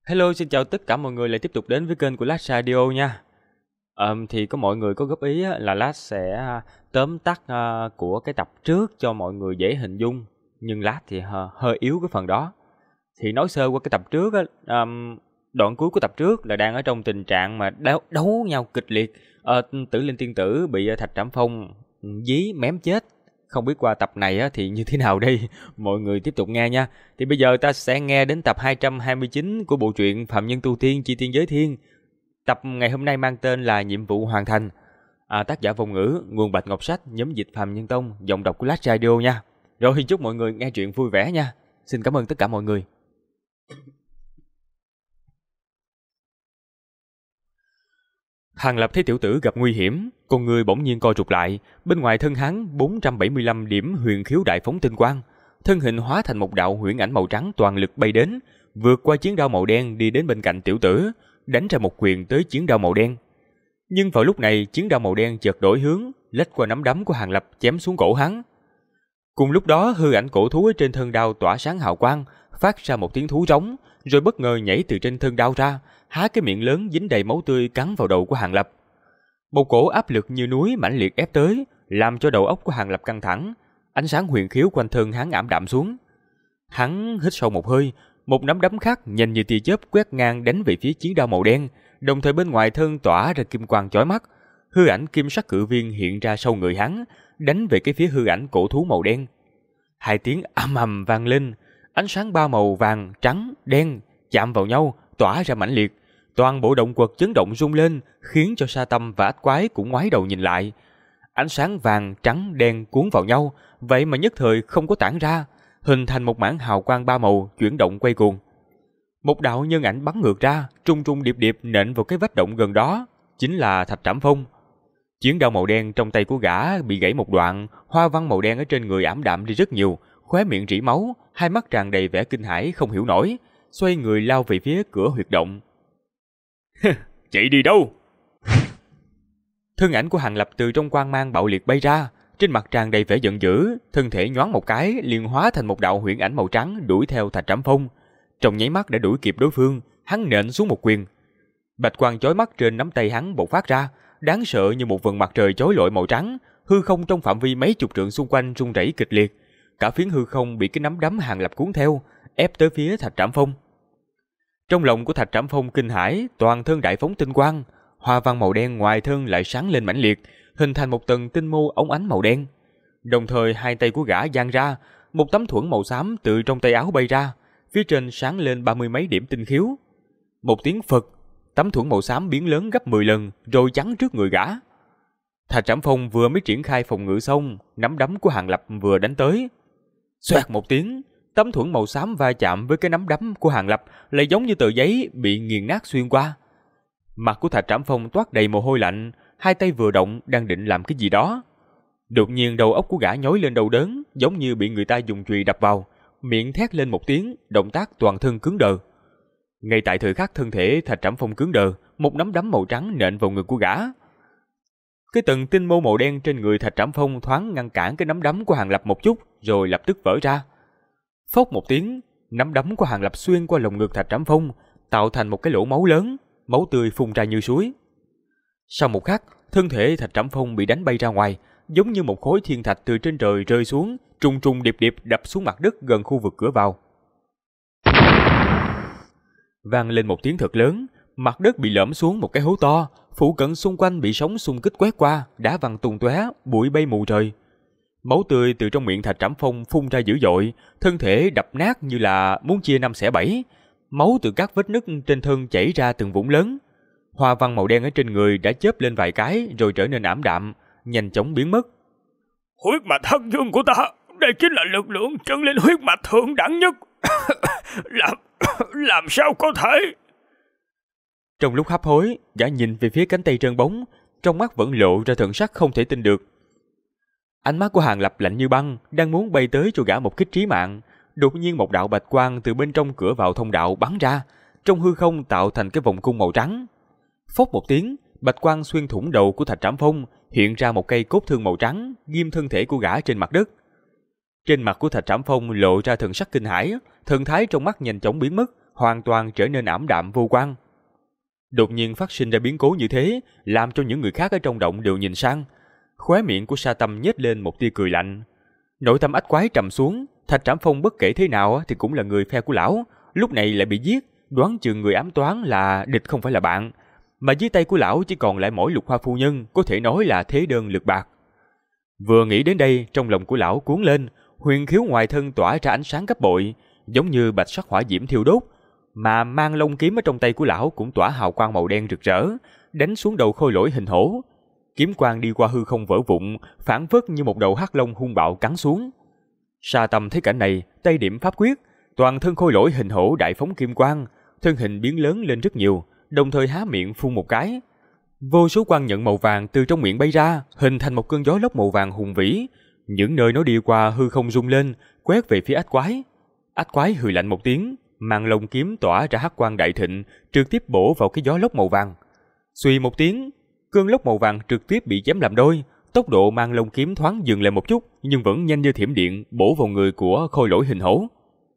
Hello, xin chào tất cả mọi người lại tiếp tục đến với kênh của Lát Radio nha. Thì có mọi người có góp ý á, là Lát sẽ tóm tắt của cái tập trước cho mọi người dễ hình dung. Nhưng Lát thì hơi yếu cái phần đó. Thì nói sơ qua cái tập trước á, đoạn cuối của tập trước là đang ở trong tình trạng mà đấu nhau kịch liệt. Tử Linh Tiên Tử bị Thạch Trảm Phong dí mém chết. Không biết qua tập này á, thì như thế nào đây? Mọi người tiếp tục nghe nha. Thì bây giờ ta sẽ nghe đến tập 229 của bộ truyện Phạm Nhân Tu Tiên Chi Tiên Giới Thiên. Tập ngày hôm nay mang tên là Nhiệm vụ hoàn thành. Tác giả Vong Ngữ, nguồn Bạch Ngọc Sách, nhóm dịch Phạm Nhân Tông, giọng đọc của Lát Radio nha. Rồi chúc mọi người nghe chuyện vui vẻ nha. Xin cảm ơn tất cả mọi người. Hàng Lập thấy tiểu tử gặp nguy hiểm, con người bỗng nhiên co rụt lại, bên ngoài thân hắn 475 điểm huyền khiếu đại phóng tinh quang, thân hình hóa thành một đạo huyễn ảnh màu trắng toàn lực bay đến, vượt qua chiến đao màu đen đi đến bên cạnh tiểu tử, đánh ra một quyền tới chiến đao màu đen. Nhưng vào lúc này, chiến đao màu đen chợt đổi hướng, lách qua nắm đấm của Hàng Lập chém xuống cổ hắn. Cùng lúc đó, hư ảnh cổ thú ở trên thân đao tỏa sáng hào quang, phát ra một tiếng thú rống, rồi bất ngờ nhảy từ trên thân đao ra, há cái miệng lớn dính đầy máu tươi cắn vào đầu của Hàng Lập. Một cổ áp lực như núi mãnh liệt ép tới, làm cho đầu óc của Hàng Lập căng thẳng, ánh sáng huyền khiếu quanh thân hắn ảm đạm xuống. Hắn hít sâu một hơi, một nắm đấm khác nhanh như tia chớp quét ngang đánh về phía chiến đao màu đen, đồng thời bên ngoài thân tỏa ra kim quang chói mắt, hư ảnh kim sắc cự viên hiện ra sau người hắn, đánh về cái phía hư ảnh cổ thú màu đen. Hai tiếng ầm ầm vang lên, ánh sáng ba màu vàng, trắng, đen chạm vào nhau, tỏa ra mãnh liệt. Toàn bộ động quật chấn động rung lên, khiến cho Sa Tâm và Ách Quái cũng ngoái đầu nhìn lại. Ánh sáng vàng, trắng, đen cuốn vào nhau, vậy mà nhất thời không có tản ra, hình thành một mảng hào quang ba màu chuyển động quay cuồng. Một đạo nhân ảnh bắn ngược ra, trung trung điệp điệp nện vào cái vách động gần đó, chính là Thạch Trảm Phong. Chiến đao màu đen trong tay của gã bị gãy một đoạn, hoa văn màu đen ở trên người ảm đạm đi rất nhiều, khóe miệng rỉ máu, hai mắt tràn đầy vẻ kinh hãi không hiểu nổi, xoay người lao về phía cửa huyệt động. Chạy đi đâu? Thân ảnh của Hàng Lập từ trong quang mang bạo liệt bay ra, trên mặt tràn đầy vẻ giận dữ, thân thể nhoáng một cái liền hóa thành một đạo huyễn ảnh màu trắng đuổi theo Thạch Trảm Phong. Trong nháy mắt đã đuổi kịp đối phương, hắn nện xuống một quyền. Bạch quang chói mắt trên nắm tay hắn bộc phát ra, đáng sợ như một vầng mặt trời chói lọi màu trắng, hư không trong phạm vi mấy chục trượng xung quanh rung rẩy kịch liệt, cả phiến hư không bị cái nắm đấm Hàng Lập cuốn theo, ép tới phía Thạch Trảm Phong. Trong lòng của Thạch Trảm Phong kinh hãi, toàn thân đại phóng tinh quang, hoa văn màu đen ngoài thân lại sáng lên mãnh liệt, hình thành một tầng tinh mô óng ánh màu đen. Đồng thời hai tay của gã giang ra, một tấm thuẫn màu xám từ trong tay áo bay ra, phía trên sáng lên 30 mấy điểm tinh khiếu. Một tiếng phật, tấm thuẫn màu xám biến lớn gấp 10 lần rồi chắn trước người gã. Thạch Trảm Phong vừa mới triển khai phòng ngự xong, nắm đấm của Hàng Lập vừa đánh tới. Xoẹt một tiếng, tấm thuẫn màu xám va chạm với cái nắm đấm của Hàng Lập lại giống như tờ giấy bị nghiền nát xuyên qua. Mặt của Thạch Trảm Phong toát đầy mồ hôi lạnh, hai tay vừa động đang định làm cái gì đó. Đột nhiên đầu óc của gã nhói lên đau đớn, giống như bị người ta dùng chùy đập vào, miệng thét lên một tiếng, động tác toàn thân cứng đờ. Ngay tại thời khắc thân thể Thạch Trảm Phong cứng đờ, một nắm đấm màu trắng nện vào người của gã. Cái tầng tinh mô màu đen trên người Thạch Trảm Phong thoáng ngăn cản cái nắm đấm của Hàng Lập một chút, rồi lập tức vỡ ra. Phốc một tiếng, nắm đấm của Hàng Lập xuyên qua lồng ngực Thạch Trảm Phong, tạo thành một cái lỗ máu lớn, máu tươi phun ra như suối. Sau một khắc, thân thể Thạch Trảm Phong bị đánh bay ra ngoài, giống như một khối thiên thạch từ trên trời rơi xuống, trùng trùng điệp điệp đập xuống mặt đất gần khu vực cửa vào. Vang lên một tiếng thật lớn, mặt đất bị lõm xuống một cái hố to, phụ cận xung quanh bị sóng xung kích quét qua, đá văng tung tóe, bụi bay mù trời. Máu tươi từ trong miệng Thạch Trảm Phong phun ra dữ dội, thân thể đập nát như là muốn chia năm xẻ bảy. Máu từ các vết nứt trên thân chảy ra từng vũng lớn. Hoa văn màu đen ở trên người đã chớp lên vài cái rồi trở nên ảm đạm, nhanh chóng biến mất. Huyết mạch thân dương của ta, đây chính là lực lượng chân lên huyết mạch thượng đẳng nhất. làm sao có thể? Trong lúc hấp hối, gã nhìn về phía cánh tay trơn bóng, trong mắt vẫn lộ ra thần sắc không thể tin được. Ánh mắt của Hàng Lập lạnh như băng, đang muốn bay tới cho gã một kích trí mạng. Đột nhiên một đạo bạch quang từ bên trong cửa vào thông đạo bắn ra, trong hư không tạo thành cái vòng cung màu trắng. Phốc một tiếng, bạch quang xuyên thủng đầu của Thạch Trảm Phong, hiện ra một cây cốt thương màu trắng, ghim thân thể của gã trên mặt đất. Trên mặt của Thạch Trảm Phong lộ ra thần sắc kinh hãi, thần thái trong mắt nhanh chóng biến mất, hoàn toàn trở nên ảm đạm vô quang. Đột nhiên phát sinh ra biến cố như thế, làm cho những người khác ở trong động đều nhìn sang. Khóe miệng của Sa Tâm nhếch lên một tia cười lạnh. Nội tâm ách quái trầm xuống, Thạch Trảm Phong bất kể thế nào thì cũng là người phe của lão, lúc này lại bị giết, đoán chừng người ám toán là địch không phải là bạn, mà dưới tay của lão chỉ còn lại mỗi Lục Hoa phu nhân, có thể nói là thế đơn lực bạc. Vừa nghĩ đến đây, trong lòng của lão cuốn lên, huyền khiếu ngoài thân tỏa ra ánh sáng gấp bội, giống như bạch sắc hỏa diễm thiêu đốt, mà mang lông kiếm ở trong tay của lão cũng tỏa hào quang màu đen rực rỡ, đánh xuống đầu khôi lỗi hình hổ. Kiếm quang đi qua hư không vỡ vụn, phảng phất như một đầu hắc long hung bạo cắn xuống. Sa Tâm thấy cảnh này, tay điểm pháp quyết, toàn thân khôi lỗi hình hổ đại phóng kim quang, thân hình biến lớn lên rất nhiều, đồng thời há miệng phun một cái. Vô số quang nhận màu vàng từ trong miệng bay ra, hình thành một cơn gió lốc màu vàng hùng vĩ. Những nơi nó đi qua hư không rung lên, quét về phía ách quái. Ách quái hừ lạnh một tiếng, mang lông kiếm tỏa ra hắc quang đại thịnh, trực tiếp bổ vào cái gió lốc màu vàng. Xuy một tiếng, cơn lốc màu vàng trực tiếp bị chém làm đôi. Tốc độ mang lông kiếm thoáng dừng lại một chút, nhưng vẫn nhanh như thiểm điện bổ vào người của khôi lỗi hình hổ.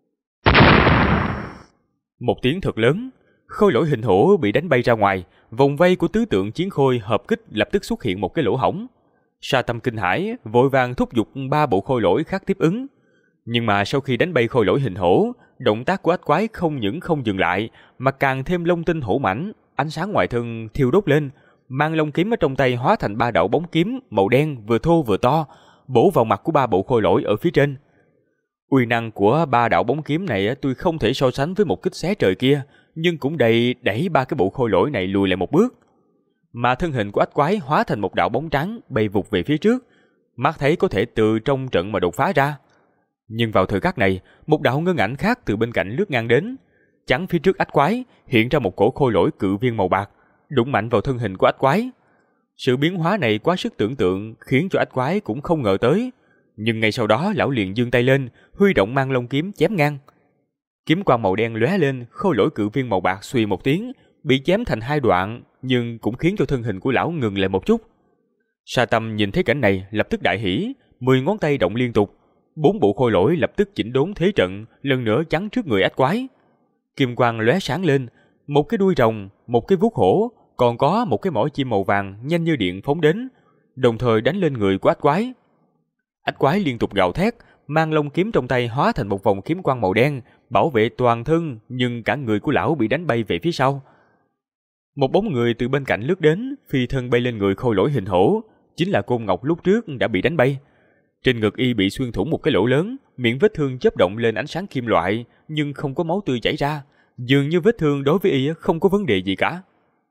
Một tiếng thật lớn, khôi lỗi hình hổ bị đánh bay ra ngoài, vòng vây của tứ tượng chiến khôi hợp kích lập tức xuất hiện một cái lỗ hổng. Sa Tâm kinh hãi, vội vàng thúc giục 3 bộ khôi lỗi khác tiếp ứng. Nhưng mà sau khi đánh bay khôi lỗi hình hổ, động tác của ách quái không những không dừng lại, mà càng thêm long tinh hổ mãnh, ánh sáng ngoài thân thiêu đốt lên, mang lông kiếm ở trong tay hóa thành 3 đạo bóng kiếm màu đen vừa thô vừa to, bổ vào mặt của 3 bộ khôi lỗi ở phía trên. Uy năng của 3 đạo bóng kiếm này tuy không thể so sánh với một kích xé trời kia, nhưng cũng đẩy 3 cái bộ khôi lỗi này lùi lại một bước. Mà thân hình của ách quái hóa thành một đạo bóng trắng bay vụt về phía trước, mắt thấy có thể từ trong trận mà đột phá ra. Nhưng vào thời khắc này, một đạo ngân ảnh khác từ bên cạnh lướt ngang đến, chắn phía trước ách quái, hiện ra một cổ khôi lỗi cự viên màu bạc, đụng mạnh vào thân hình của ách quái. Sự biến hóa này quá sức tưởng tượng, khiến cho ách quái cũng không ngờ tới. Nhưng ngay sau đó lão liền giương tay lên, huy động mang lông kiếm chém ngang. Kiếm quang màu đen lóe lên, khôi lỗi cự viên màu bạc suy một tiếng, bị chém thành 2 đoạn, nhưng cũng khiến cho thân hình của lão ngừng lại một chút. Sa Tâm nhìn thấy cảnh này, lập tức đại hỉ, 10 ngón tay động liên tục, 4 bộ khôi lỗi lập tức chỉnh đốn thế trận, lần nữa chắn trước người ách quái. Kim quang lóe sáng lên, một cái đuôi rồng, một cái vuốt hổ, còn có một cái mỏ chim màu vàng nhanh như điện phóng đến, đồng thời đánh lên người của ách quái. Ách quái liên tục gào thét, mang lông kiếm trong tay hóa thành một vòng kiếm quang màu đen, bảo vệ toàn thân, nhưng cả người của lão bị đánh bay về phía sau. Một bóng người từ bên cạnh lướt đến, phi thân bay lên người khôi lỗi hình hổ, chính là Côn Ngọc lúc trước đã bị đánh bay. Trên ngực y bị xuyên thủng một cái lỗ lớn, miệng vết thương chớp động lên ánh sáng kim loại, nhưng không có máu tươi chảy ra, dường như vết thương đối với y không có vấn đề gì cả.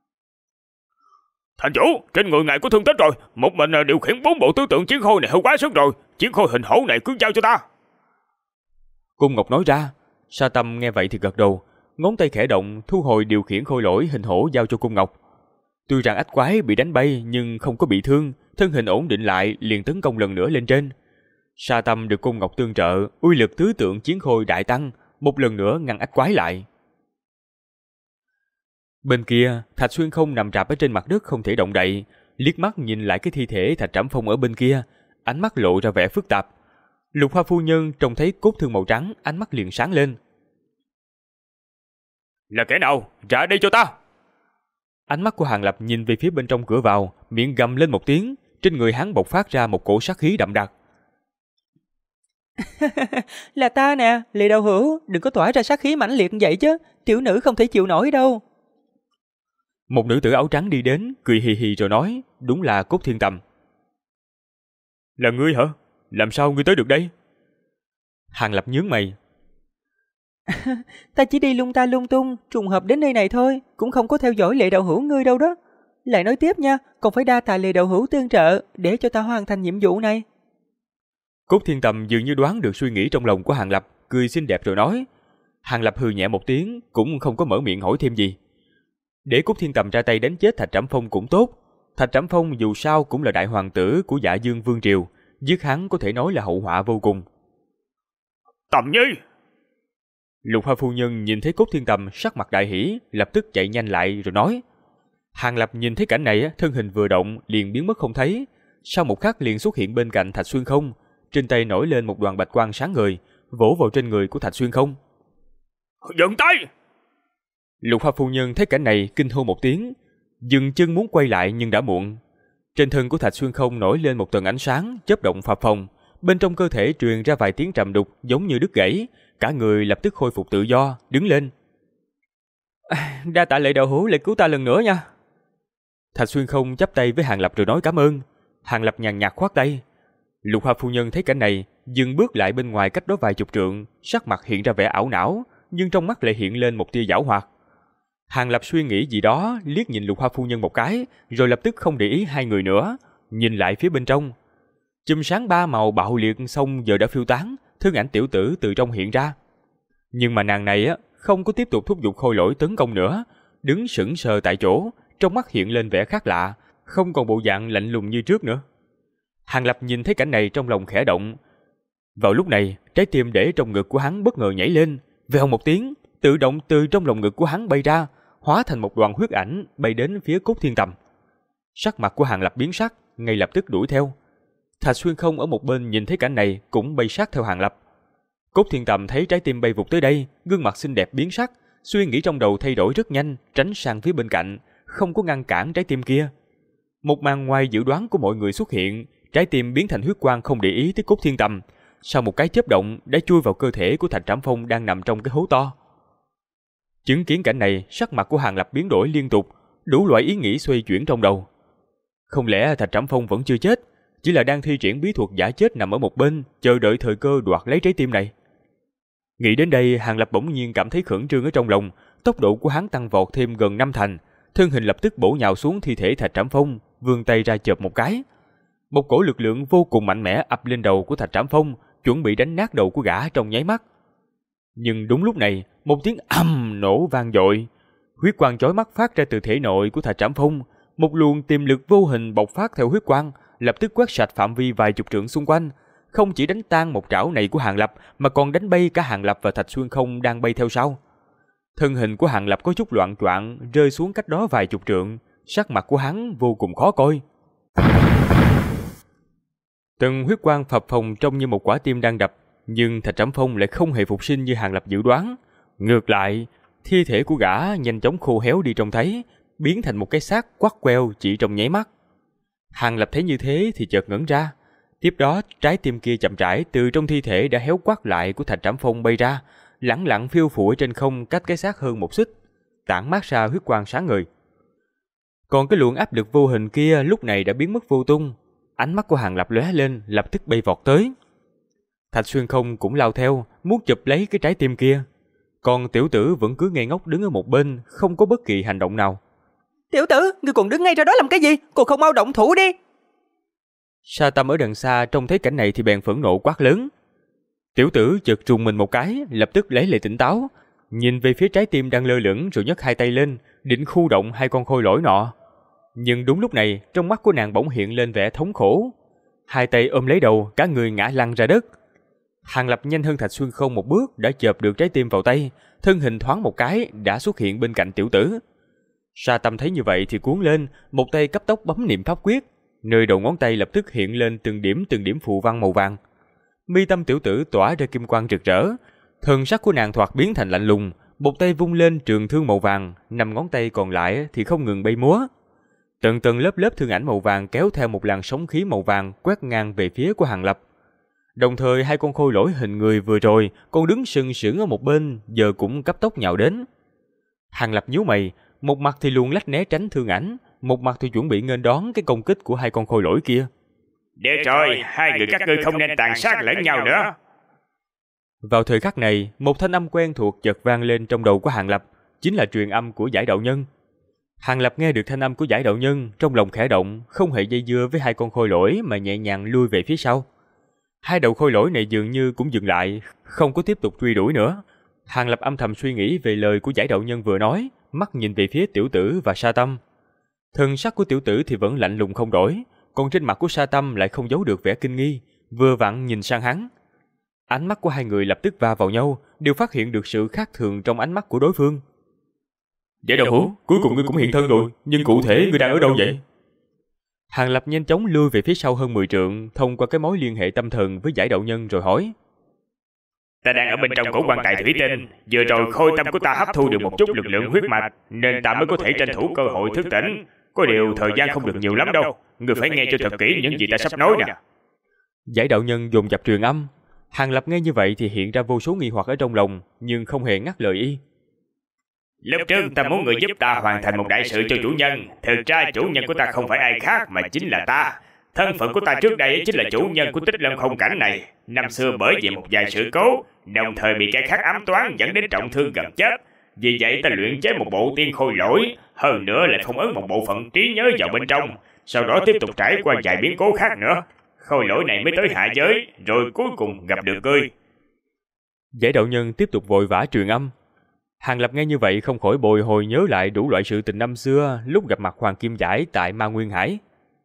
Thành chủ, trên người ngài có thương tích rồi, một mình điều khiển 4 bộ tứ tượng chiến khôi này hơi quá sức rồi, chiến khôi hình hổ này cứ giao cho ta. Côn Ngọc nói ra. Sa Tâm nghe vậy thì gật đầu, ngón tay khẽ động thu hồi điều khiển khôi lỗi hình hổ giao cho Côn Ngọc. Tuy rằng ách quái bị đánh bay nhưng không có bị thương, thân hình ổn định lại liền tấn công lần nữa lên trên. Sa Tâm được Côn Ngọc tương trợ, uy lực tứ tượng chiến khôi đại tăng, một lần nữa ngăn ách quái lại. Bên kia, Thạch Xuyên Không nằm rạp ở trên mặt đất không thể động đậy, liếc mắt nhìn lại cái thi thể Thạch Trảm Phong ở bên kia, ánh mắt lộ ra vẻ phức tạp. Lục Hoa phu nhân trông thấy cốt thương màu trắng, ánh mắt liền sáng lên. Là kẻ nào? Ra đây cho ta! Ánh mắt của Hàng Lập nhìn về phía bên trong cửa vào, miệng gầm lên một tiếng, trên người hắn bộc phát ra một cổ sát khí đậm đặc. Là ta nè, Lệ Đạo Hữu, đừng có tỏa ra sát khí mãnh liệt vậy chứ, tiểu nữ không thể chịu nổi đâu. Một nữ tử áo trắng đi đến, cười hì hì rồi nói, đúng là Cốt Thiên Tầm. Là ngươi hả? Làm sao ngươi tới được đây? Hàng Lập nhướng mày. Ta chỉ đi lung ta lung tung, trùng hợp đến nơi này thôi, cũng không có theo dõi Lệ Đạo Hữu ngươi đâu đó. Lại nói tiếp nha, còn phải đa tạ Lệ Đạo Hữu tương trợ, để cho ta hoàn thành nhiệm vụ này. Cốt Thiên Tầm dường như đoán được suy nghĩ trong lòng của Hàng Lập, cười xinh đẹp rồi nói. Hàng Lập hừ nhẹ một tiếng, cũng không có mở miệng hỏi thêm gì. Để Cốt Thiên Tầm ra tay đánh chết Thạch Trảm Phong cũng tốt. Thạch Trảm Phong dù sao cũng là đại hoàng tử của Dạ Dương Vương Triều, giết hắn có thể nói là hậu họa vô cùng. Tầm Nhi! Lục Hoa phu nhân nhìn thấy Cốt Thiên Tầm sắc mặt đại hỉ, lập tức chạy nhanh lại rồi nói. Hàng Lập nhìn thấy cảnh này, thân hình vừa động liền biến mất không thấy. Sau một khắc liền xuất hiện bên cạnh Thạch Xuyên Không, trên tay nổi lên một đoàn bạch quang sáng ngời, vỗ vào trên người của Thạch Xuyên Không. Dừng tay! Lục Hoa phu nhân thấy cảnh này kinh hô một tiếng, dừng chân muốn quay lại nhưng đã muộn. Trên thân của Thạch Xuyên Không nổi lên một tầng ánh sáng chớp động phập phồng, bên trong cơ thể truyền ra vài tiếng trầm đục giống như đứt gãy, cả người lập tức khôi phục tự do, đứng lên. Đa tạ Lệ đạo hữu lại cứu ta lần nữa nha. Thạch Xuyên Không chắp tay với Hàng Lập rồi nói cảm ơn. Hàng Lập nhàn nhạt khoát tay. Lục Hoa phu nhân thấy cảnh này, dừng bước lại bên ngoài cách đó vài chục trượng, sắc mặt hiện ra vẻ ảo não, nhưng trong mắt lại hiện lên một tia giảo hoạt. Hàng Lập suy nghĩ gì đó, liếc nhìn Lục Hoa phu nhân một cái, rồi lập tức không để ý hai người nữa, nhìn lại phía bên trong. Chùm sáng ba màu bạo liệt xong giờ đã phiêu tán, thân ảnh tiểu tử từ trong hiện ra. Nhưng mà nàng này không có tiếp tục thúc giục khôi lỗi tấn công nữa, đứng sững sờ tại chỗ, trong mắt hiện lên vẻ khác lạ, không còn bộ dạng lạnh lùng như trước nữa. Hàng Lập nhìn thấy cảnh này trong lòng khẽ động. Vào lúc này, trái tim để trong ngực của hắn bất ngờ nhảy lên, vèo một tiếng, tự động từ trong lồng ngực của hắn bay ra, hóa thành một đoàn huyết ảnh bay đến phía Cốt Thiên Tầm. Sắc mặt của Hàng Lập biến sắc, ngay lập tức đuổi theo. Thạch Xuyên Không ở một bên nhìn thấy cảnh này cũng bay sát theo Hàng Lập. Cốt Thiên Tầm thấy trái tim bay vụt tới đây, gương mặt xinh đẹp biến sắc, suy nghĩ trong đầu thay đổi rất nhanh, tránh sang phía bên cạnh, không có ngăn cản trái tim kia. Một màn ngoài dự đoán của mọi người xuất hiện, trái tim biến thành huyết quang không để ý tới Cốt Thiên Tầm, sau một cái chớp động đã chui vào cơ thể của Thạch Trảm Phong đang nằm trong cái hố to. Chứng kiến cảnh này, sắc mặt của Hàng Lập biến đổi liên tục, đủ loại ý nghĩ xoay chuyển trong đầu. Không lẽ Thạch Trảm Phong vẫn chưa chết, chỉ là đang thi triển bí thuật giả chết nằm ở một bên, chờ đợi thời cơ đoạt lấy trái tim này. Nghĩ đến đây, Hàng Lập bỗng nhiên cảm thấy khẩn trương ở trong lòng, tốc độ của hắn tăng vọt thêm gần 5 thành, thân hình lập tức bổ nhào xuống thi thể Thạch Trảm Phong, vươn tay ra chộp một cái. Một cổ lực lượng vô cùng mạnh mẽ ập lên đầu của Thạch Trảm Phong, chuẩn bị đánh nát đầu của gã trong nháy mắt. Nhưng đúng lúc này, một tiếng ầm nổ vang dội, huyết quang chói mắt phát ra từ thể nội của Thạch Trảm Phong, một luồng tiềm lực vô hình bộc phát theo huyết quang, lập tức quét sạch phạm vi vài chục trượng xung quanh, không chỉ đánh tan một trảo này của Hàng Lập mà còn đánh bay cả Hàng Lập và Thạch Xuyên Không đang bay theo sau. Thân hình của Hàng Lập có chút loạng choạng rơi xuống cách đó vài chục trượng, sắc mặt của hắn vô cùng khó coi. Từng huyết quang phập phồng trông như một quả tim đang đập, nhưng Thạch Trảm Phong lại không hề phục sinh như Hàng Lập dự đoán. Ngược lại, thi thể của gã nhanh chóng khô héo đi trông thấy, biến thành một cái xác quắt queo chỉ trong nháy mắt. Hàng Lập thấy như thế thì chợt ngẩn ra. Tiếp đó, trái tim kia chậm rãi từ trong thi thể đã héo quắt lại của Thạch Trảm Phong bay ra, lẳng lặng phiêu phù ở trên không cách cái xác hơn một xích, tản mát ra huyết quang sáng ngời. Còn cái luồng áp lực vô hình kia lúc này đã biến mất vô tung. Ánh mắt của Hàng Lập lóe lên, lập tức bay vọt tới. Thạch Xuyên Không cũng lao theo, muốn chụp lấy cái trái tim kia. Còn tiểu tử vẫn cứ ngây ngốc đứng ở một bên, không có bất kỳ hành động nào. Tiểu tử, ngươi còn đứng ngay ra đó làm cái gì? Còn không mau động thủ đi. Sa Tâm ở đằng xa trông thấy cảnh này thì bèn phẫn nộ quát lớn. Tiểu tử chợt trùng mình một cái, lập tức lấy lại tỉnh táo, nhìn về phía trái tim đang lơ lửng rồi nhấc hai tay lên, định khu động hai con khôi lỗi nọ. Nhưng đúng lúc này, trong mắt của nàng bỗng hiện lên vẻ thống khổ. Hai tay ôm lấy đầu, cả người ngã lăn ra đất. Hàng Lập nhanh hơn Thạch Xuyên Không một bước đã chộp được trái tim vào tay, thân hình thoáng một cái đã xuất hiện bên cạnh tiểu tử. Sa Tâm thấy như vậy thì cuống lên, một tay cấp tốc bấm niệm pháp quyết, nơi đầu ngón tay lập tức hiện lên từng điểm phù văn màu vàng. Mi tâm tiểu tử tỏa ra kim quang rực rỡ, thần sắc của nàng thoạt biến thành lạnh lùng, một tay vung lên trường thương màu vàng, 5 ngón tay còn lại thì không ngừng bay múa. Tầng tầng lớp lớp thương ảnh màu vàng kéo theo một làn sóng khí màu vàng quét ngang về phía của Hàng Lập. Đồng thời hai con khôi lỗi hình người vừa rồi còn đứng sừng sững ở một bên giờ cũng cấp tốc nhào đến. Hàng Lập nhíu mày, một mặt thì luôn lách né tránh thương ảnh, một mặt thì chuẩn bị nghênh đón cái công kích của hai con khôi lỗi kia. Để trời, hai người các ngươi không nên tàn sát lẫn nhau nữa. Vào thời khắc này, một thanh âm quen thuộc chợt vang lên trong đầu của Hàng Lập, chính là truyền âm của Giải Đạo Nhân. Hàng Lập nghe được thanh âm của Giải Đạo Nhân, trong lòng khẽ động, không hề dây dưa với hai con khôi lỗi mà nhẹ nhàng lui về phía sau. Hai đầu khôi lỗi này dường như cũng dừng lại, không có tiếp tục truy đuổi nữa. Hàng Lập âm thầm suy nghĩ về lời của Giải Đạo Nhân vừa nói, mắt nhìn về phía tiểu tử và Sa Tâm. Thần sắc của tiểu tử thì vẫn lạnh lùng không đổi, còn trên mặt của Sa Tâm lại không giấu được vẻ kinh nghi, vừa vặn nhìn sang hắn. Ánh mắt của hai người lập tức va vào nhau, đều phát hiện được sự khác thường trong ánh mắt của đối phương. Giải Đạo hữu, cuối cùng ngươi cũng hiện thân rồi, nhưng cụ thể ngươi đang ở đâu vậy? Hàng Lập nhanh chóng lui về phía sau hơn 10 trượng, thông qua cái mối liên hệ tâm thần với Giải Đạo Nhân rồi hỏi. Ta đang ở bên trong cổ quan tài thủy tinh, vừa rồi khôi tâm của ta hấp thu được một chút lực lượng huyết mạch, nên ta mới có thể tranh thủ cơ hội thức tỉnh. Có điều thời gian không được nhiều lắm đâu, người phải nghe cho thật kỹ những gì ta sắp nói nè. Giải đạo nhân dồn dập truyền âm. Hàng Lập nghe như vậy thì hiện ra vô số nghi hoặc ở trong lòng, nhưng không hề ngắt lời y. Lúc trước ta muốn người giúp ta hoàn thành một đại sự cho chủ nhân. Thực ra chủ nhân của ta không phải ai khác mà chính là ta. Thân phận của ta trước đây chính là chủ nhân của Tích Lâm Không Cảnh này. Năm xưa bởi vì một vài sự cố, đồng thời bị kẻ khác ám toán dẫn đến trọng thương gần chết. Vì vậy ta luyện chế một bộ tiên khôi lỗi, hơn nữa lại phong ấn một bộ phận trí nhớ vào bên trong. Sau đó tiếp tục trải qua vài biến cố khác nữa, khôi lỗi này mới tới hạ giới, rồi cuối cùng gặp được ngươi. Giải đạo nhân tiếp tục vội vã truyền âm. Hàng Lập nghe như vậy không khỏi bồi hồi nhớ lại đủ loại sự tình năm xưa lúc gặp mặt Hoàng Kim Giải tại Ma Nguyên Hải.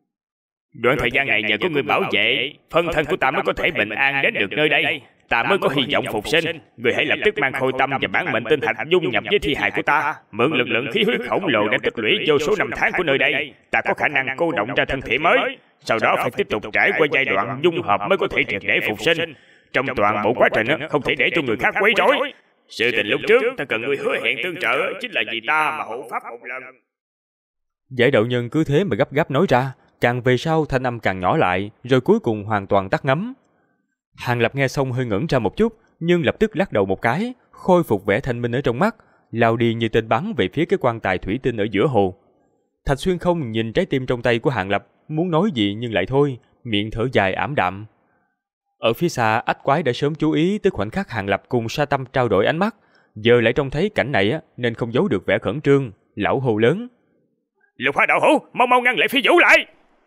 Đoạn thời gian này nhờ có người bảo vệ, phân thân của ta mới có thể bình an đến được nơi đây. Ta mới có hy vọng phục sinh. Người hãy lập tức mang khôi tâm và bản mệnh tinh thạch dung nhập với thi hài của ta, mượn lực lượng khí huyết khổng lồ đã tích lũy vô số năm tháng của nơi đây. Ta có khả năng cô động ra thân thể mới. Sau đó phải tiếp tục trải qua giai đoạn dung hợp mới có thể triệt để phục sinh. Trong toàn bộ quá trình không thể để cho người khác quấy rối. Sự tình lúc trước ta cần người hứa hẹn tương trợ chính là vì ta mà hộ pháp một lần. Giải đạo nhân cứ thế mà gấp gáp nói ra, càng về sau thanh âm càng nhỏ lại, rồi cuối cùng hoàn toàn tắt ngấm. Hàng Lập nghe xong hơi ngẩn ra một chút, nhưng lập tức lắc đầu một cái, khôi phục vẻ thanh minh ở trong mắt, lao đi như tên bắn về phía cái quan tài thủy tinh ở giữa hồ. Thạch Xuyên không nhìn trái tim trong tay của Hàng Lập, muốn nói gì nhưng lại thôi, miệng thở dài ảm đạm. Ở phía xa, Ách Quái đã sớm chú ý tới khoảnh khắc Hàng Lập cùng Sa Tâm trao đổi ánh mắt, giờ lại trông thấy cảnh này nên không giấu được vẻ khẩn trương, lão hô lớn: Lục Hoa đạo hữu, mau mau ngăn lại Phi Vũ lại!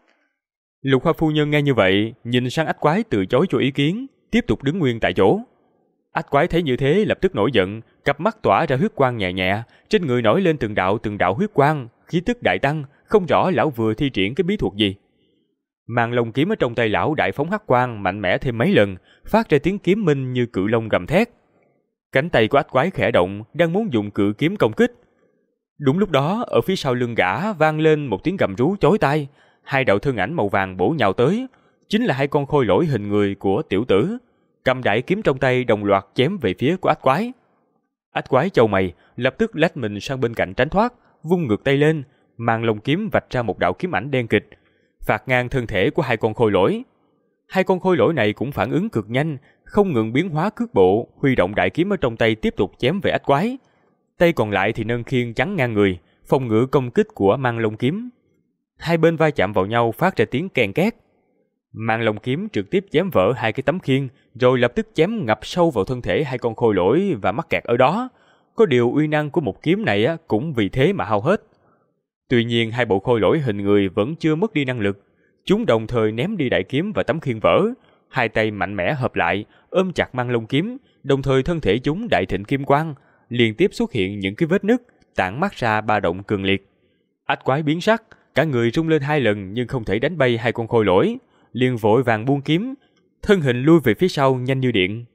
Lục Hoa phu nhân nghe như vậy, nhìn sang Ách Quái từ chối cho ý kiến, tiếp tục đứng nguyên tại chỗ. Ách Quái thấy như thế lập tức nổi giận, cặp mắt tỏa ra huyết quang nhẹ nhẹ, trên người nổi lên từng đạo huyết quang, khí tức đại tăng, không rõ lão vừa thi triển cái bí thuật gì. Màn lồng kiếm ở trong tay lão đại phóng hắc quang mạnh mẽ thêm mấy lần, phát ra tiếng kiếm minh như cự long gầm thét. Cánh tay của Ách Quái khẽ động, đang muốn dùng cự kiếm công kích. Đúng lúc đó, ở phía sau lưng gã vang lên một tiếng gầm rú chói tai, hai đạo thân ảnh màu vàng bổ nhào tới, chính là hai con khôi lỗi hình người của tiểu tử, cầm đại kiếm trong tay đồng loạt chém về phía của Ách Quái. Ách Quái chau mày, lập tức lách mình sang bên cạnh tránh thoát, vung ngược tay lên, màn lồng kiếm vạch ra một đạo kiếm ảnh đen kịch, phạt ngang thân thể của hai con khôi lỗi. Hai con khôi lỗi này cũng phản ứng cực nhanh, không ngừng biến hóa cước bộ, huy động đại kiếm ở trong tay tiếp tục chém về Ách Quái. Tay còn lại thì nâng khiên chắn ngang người, phòng ngự công kích của mang lông kiếm. Hai bên va chạm vào nhau phát ra tiếng keng két. Mang lông kiếm trực tiếp chém vỡ hai cái tấm khiên, rồi lập tức chém ngập sâu vào thân thể hai con khôi lỗi và mắc kẹt ở đó. Có điều uy năng của một kiếm này cũng vì thế mà hao hết. Tuy nhiên hai bộ khôi lỗi hình người vẫn chưa mất đi năng lực. Chúng đồng thời ném đi đại kiếm và tấm khiên vỡ. Hai tay mạnh mẽ hợp lại, ôm chặt mang lông kiếm, đồng thời thân thể chúng đại thịnh kim quang, liên tiếp xuất hiện những cái vết nứt, tản mát ra ba động cường liệt. Ách Quái biến sắc, cả người rung lên hai lần nhưng không thể đánh bay hai con khôi lỗi, liền vội vàng buông kiếm, thân hình lui về phía sau nhanh như điện.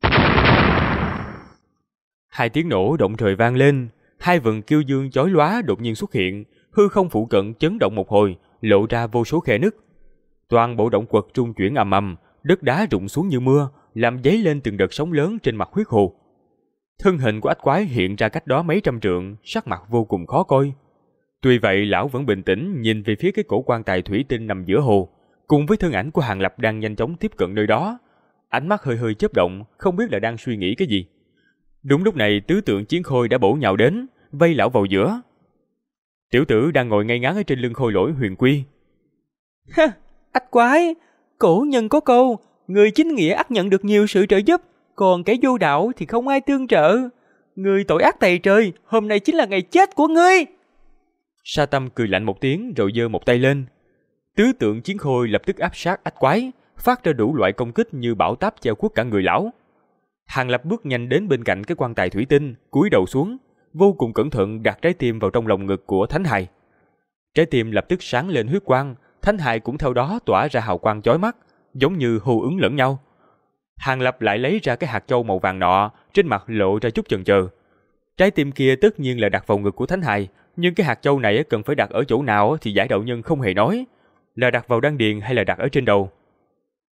Hai tiếng nổ động trời vang lên, hai vầng kiêu dương chói lóa đột nhiên xuất hiện, hư không phụ cận chấn động một hồi, lộ ra vô số khe nứt. Toàn bộ động quật trung chuyển ầm ầm, đất đá rụng xuống như mưa, làm dấy lên từng đợt sóng lớn trên mặt huyết hồ. Thân hình của Ách Quái hiện ra cách đó mấy trăm trượng, sắc mặt vô cùng khó coi. Tuy vậy lão vẫn bình tĩnh nhìn về phía cái cổ quan tài thủy tinh nằm giữa hồ, cùng với thân ảnh của Hàng Lập đang nhanh chóng tiếp cận nơi đó. Ánh mắt hơi hơi chớp động, không biết là đang suy nghĩ cái gì. Đúng lúc này tứ tượng chiến khôi đã bổ nhào đến, vây lão vào giữa. Tiểu tử đang ngồi ngay ngắn ở trên lưng khôi lỗi Huyền Quy. Ha, Ách Quái, cổ nhân có câu, người chính nghĩa ắt nhận được nhiều sự trợ giúp, còn kẻ vô đạo thì không ai tương trợ. Ngươi tội ác tày trời, hôm nay chính là ngày chết của ngươi. Sa Tâm cười lạnh một tiếng rồi giơ một tay lên. Tứ tượng chiến khôi lập tức áp sát Ách Quái, phát ra đủ loại công kích như bão táp che khuất cả người lão. Hàng Lập bước nhanh đến bên cạnh cái quan tài thủy tinh, cúi đầu xuống, vô cùng cẩn thận đặt trái tim vào trong lồng ngực của Thánh Hài. Trái tim lập tức sáng lên huyết quang, Thánh Hài cũng theo đó tỏa ra hào quang chói mắt, giống như hô ứng lẫn nhau. Hàng Lập lại lấy ra cái hạt châu màu vàng nọ, trên mặt lộ ra chút chần chờ. Trái tim kia tất nhiên là đặt vào ngực của Thánh Hài, nhưng cái hạt châu này cần phải đặt ở chỗ nào thì giải đạo nhân không hề nói, là đặt vào đan điền hay là đặt ở trên đầu.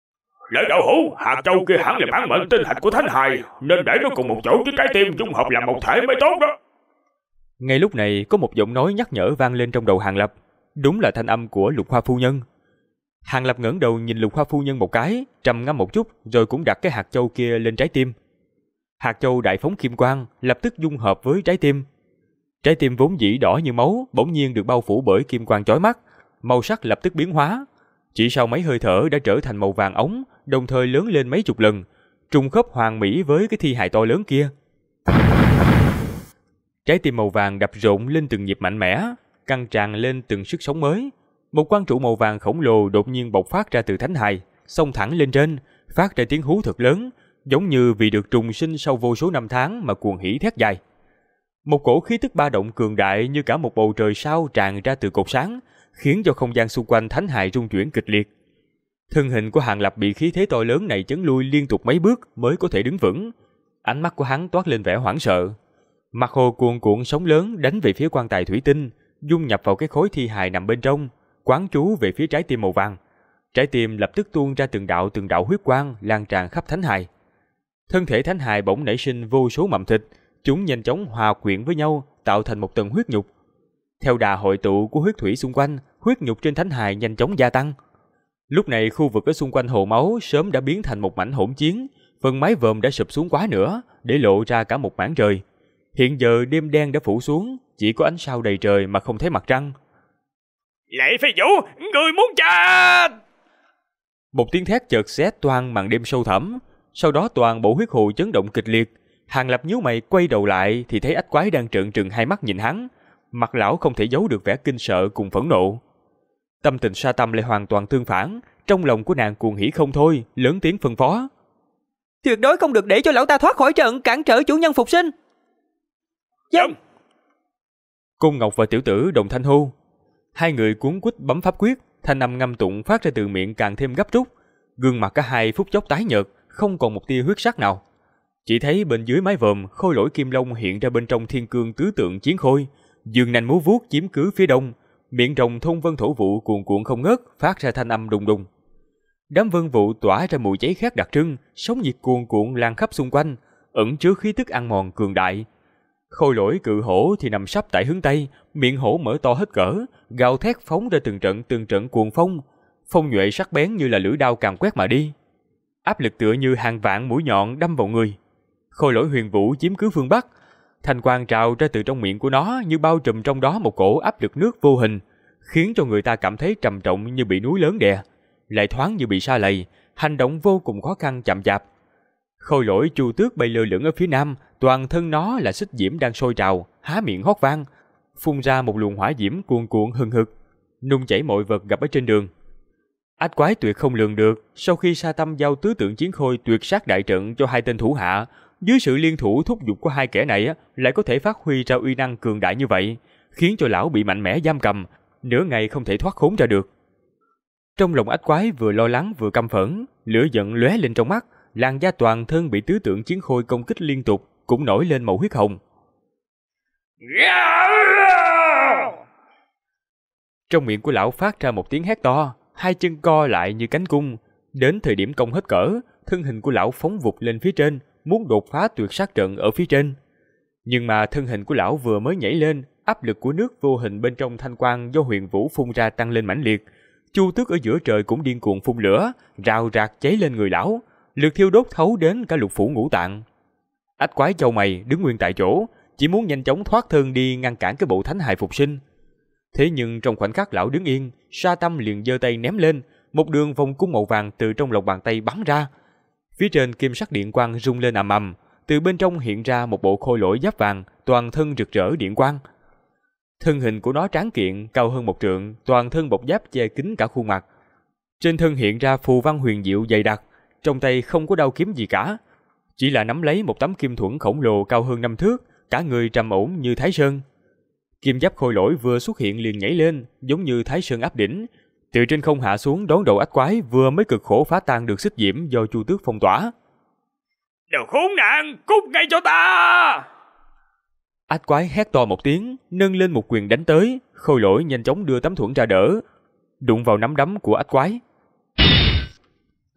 Lỡ đậu hũ, hạt châu kia hẳn là bản mệnh tinh thạch của Thánh Hài, nên để nó cùng một chỗ với trái tim dung hợp làm một thể mới tốt đó. Ngay lúc này có một giọng nói nhắc nhở vang lên trong đầu Hàng Lập. Đúng là thanh âm của Lục Hoa phu nhân. Hàng Lập ngẩng đầu nhìn Lục Hoa phu nhân một cái, trầm ngâm một chút rồi cũng đặt cái hạt châu kia lên trái tim. Hạt châu đại phóng kim quang, lập tức dung hợp với trái tim. Trái tim vốn dĩ đỏ như máu, bỗng nhiên được bao phủ bởi kim quang chói mắt, màu sắc lập tức biến hóa. Chỉ sau mấy hơi thở đã trở thành màu vàng óng, đồng thời lớn lên mấy chục lần, trùng khớp hoàn mỹ với cái thi hài to lớn kia. Trái tim màu vàng đập rộn lên từng nhịp mạnh mẽ, căng tràn lên từng sức sống mới. Một quang trụ màu vàng khổng lồ đột nhiên bộc phát ra từ thánh hài, xông thẳng lên trên, phát ra tiếng hú thật lớn, giống như vì được trùng sinh sau vô số năm tháng mà cuồng hỉ thét dài. Một cổ khí tức ba động cường đại như cả một bầu trời sao tràn ra từ cột sáng, khiến cho không gian xung quanh thánh hài rung chuyển kịch liệt. Thân hình của Hàng Lập bị khí thế to lớn này chấn lui liên tục mấy bước mới có thể đứng vững. Ánh mắt của hắn toát lên vẻ hoảng sợ. Mặt hồ cuồn cuộn sóng lớn đánh về phía quan tài thủy tinh, dung nhập vào cái khối thi hài nằm bên trong, quán chú về phía trái tim màu vàng. Trái tim lập tức tuôn ra từng đạo huyết quang lan tràn khắp thánh hài. Thân thể thánh hài bỗng nảy sinh vô số mầm thịt, chúng nhanh chóng hòa quyện với nhau, tạo thành một tầng huyết nhục. Theo đà hội tụ của huyết thủy xung quanh, huyết nhục trên thánh hài nhanh chóng gia tăng. Lúc này khu vực ở xung quanh hồ máu sớm đã biến thành một mảnh hỗn chiến, phần mái vòm đã sụp xuống quá nữa, để lộ ra cả một mảng trời. Hiện giờ đêm đen đã phủ xuống, chỉ có ánh sao đầy trời mà không thấy mặt trăng. Lệ Phi Vũ, người muốn chết! Một tiếng thét chợt xé toang màn đêm sâu thẳm, sau đó toàn bộ huyết hồ chấn động kịch liệt. Hàng Lập nhíu mày quay đầu lại thì thấy Ách Quái đang trợn trừng hai mắt nhìn hắn, mặt lão không thể giấu được vẻ kinh sợ cùng phẫn nộ. Tâm tình Sa Tâm lại hoàn toàn tương phản, trong lòng của nàng cuồng hỉ không thôi, lớn tiếng phân phó: Tuyệt đối không được để cho lão ta thoát khỏi trận, cản trở chủ nhân phục sinh. Dân. Côn Ngọc và Tiểu Tử đồng thanh hô. Hai người cuống quýt bấm pháp quyết, thanh âm ngâm tụng phát ra từ miệng càng thêm gấp rút. Gương mặt cả hai phút chốc tái nhợt, không còn một tia huyết sắc nào. Chỉ thấy bên dưới mái vòm, khôi lỗi kim long hiện ra bên trong thiên cương tứ tượng chiến khôi, dương nanh múa vuốt chiếm cứ phía đông, miệng rồng thôn vân thổ vụ cuồn cuộn không ngớt, phát ra thanh âm đùng đùng. Đám vân vụ tỏa ra mùi cháy khét đặc trưng, sóng nhiệt cuồn cuộn lan khắp xung quanh, ẩn chứa khí tức ăn mòn cường đại. Khôi lỗi cự hổ thì nằm sấp tại hướng tây, miệng hổ mở to hết cỡ, gào thét phóng ra từng trận cuồng phong, phong nhuệ sắc bén như là lưỡi đao càn quét mà đi. Áp lực tựa như hàng vạn mũi nhọn đâm vào người. Khôi lỗi huyền vũ chiếm cứ phương bắc, thanh quang trào ra từ trong miệng của nó như bao trùm trong đó một cổ áp lực nước vô hình, khiến cho người ta cảm thấy trầm trọng như bị núi lớn đè, lại thoáng như bị sa lầy, hành động vô cùng khó khăn chậm chạp. Khôi lỗi Chu Tước bay lơ lửng ở phía nam, toàn thân nó là xích diễm đang sôi trào, há miệng hót vang, phun ra một luồng hỏa diễm cuồn cuộn hừng hực, nung chảy mọi vật gặp ở trên đường. Ách Quái tuyệt không lường được, sau khi Sa Tâm giao tứ tượng chiến khôi tuyệt sát đại trận cho hai tên thủ hạ, dưới sự liên thủ thúc giục của hai kẻ này lại có thể phát huy ra uy năng cường đại như vậy, khiến cho lão bị mạnh mẽ giam cầm, nửa ngày không thể thoát khốn ra được. Trong lòng Ách Quái vừa lo lắng vừa căm phẫn, lửa giận lóe lên trong mắt, làn da toàn thân bị tứ tượng chiến khôi công kích liên tục, cũng nổi lên màu huyết hồng. Trong miệng của lão phát ra một tiếng hét to, hai chân co lại như cánh cung. Đến thời điểm cong hết cỡ, thân hình của lão phóng vụt lên phía trên, muốn đột phá tuyệt sát trận ở phía trên. Nhưng mà thân hình của lão vừa mới nhảy lên, áp lực của nước vô hình bên trong thanh quang do huyền vũ phun ra tăng lên mãnh liệt. Chu Tước ở giữa trời cũng điên cuồng phun lửa, rào rạc cháy lên người lão, lượt thiêu đốt thấu đến cả lục phủ ngũ tạng. Ách Quái chau mày đứng nguyên tại chỗ, chỉ muốn nhanh chóng thoát thân đi ngăn cản cái bộ thánh hài phục sinh. Thế nhưng trong khoảnh khắc lão đứng yên, Sa Tâm liền giơ tay ném lên, một đường vòng cung màu vàng từ trong lòng bàn tay bắn ra. Phía trên kim sắc điện quang rung lên ầm ầm, từ bên trong hiện ra một bộ khôi lỗi giáp vàng, toàn thân rực rỡ điện quang. Thân hình của nó tráng kiện, cao hơn 1 trượng, toàn thân bọc giáp che kín cả khuôn mặt. Trên thân hiện ra phù văn huyền diệu dày đặc, trong tay không có đao kiếm gì cả, chỉ là nắm lấy một tấm kim thuẫn khổng lồ cao hơn 5 thước, cả người trầm ổn như Thái Sơn. Kim giáp khôi lỗi vừa xuất hiện liền nhảy lên, giống như Thái Sơn áp đỉnh, từ trên không hạ xuống đón đầu Ách Quái vừa mới cực khổ phá tan được xích diễm do Chu Tước phong tỏa. Đồ khốn nạn, cút ngay cho ta! Ách Quái hét to một tiếng, nâng lên một quyền đánh tới, khôi lỗi nhanh chóng đưa tấm thuẫn ra đỡ, đụng vào nắm đấm của Ách Quái.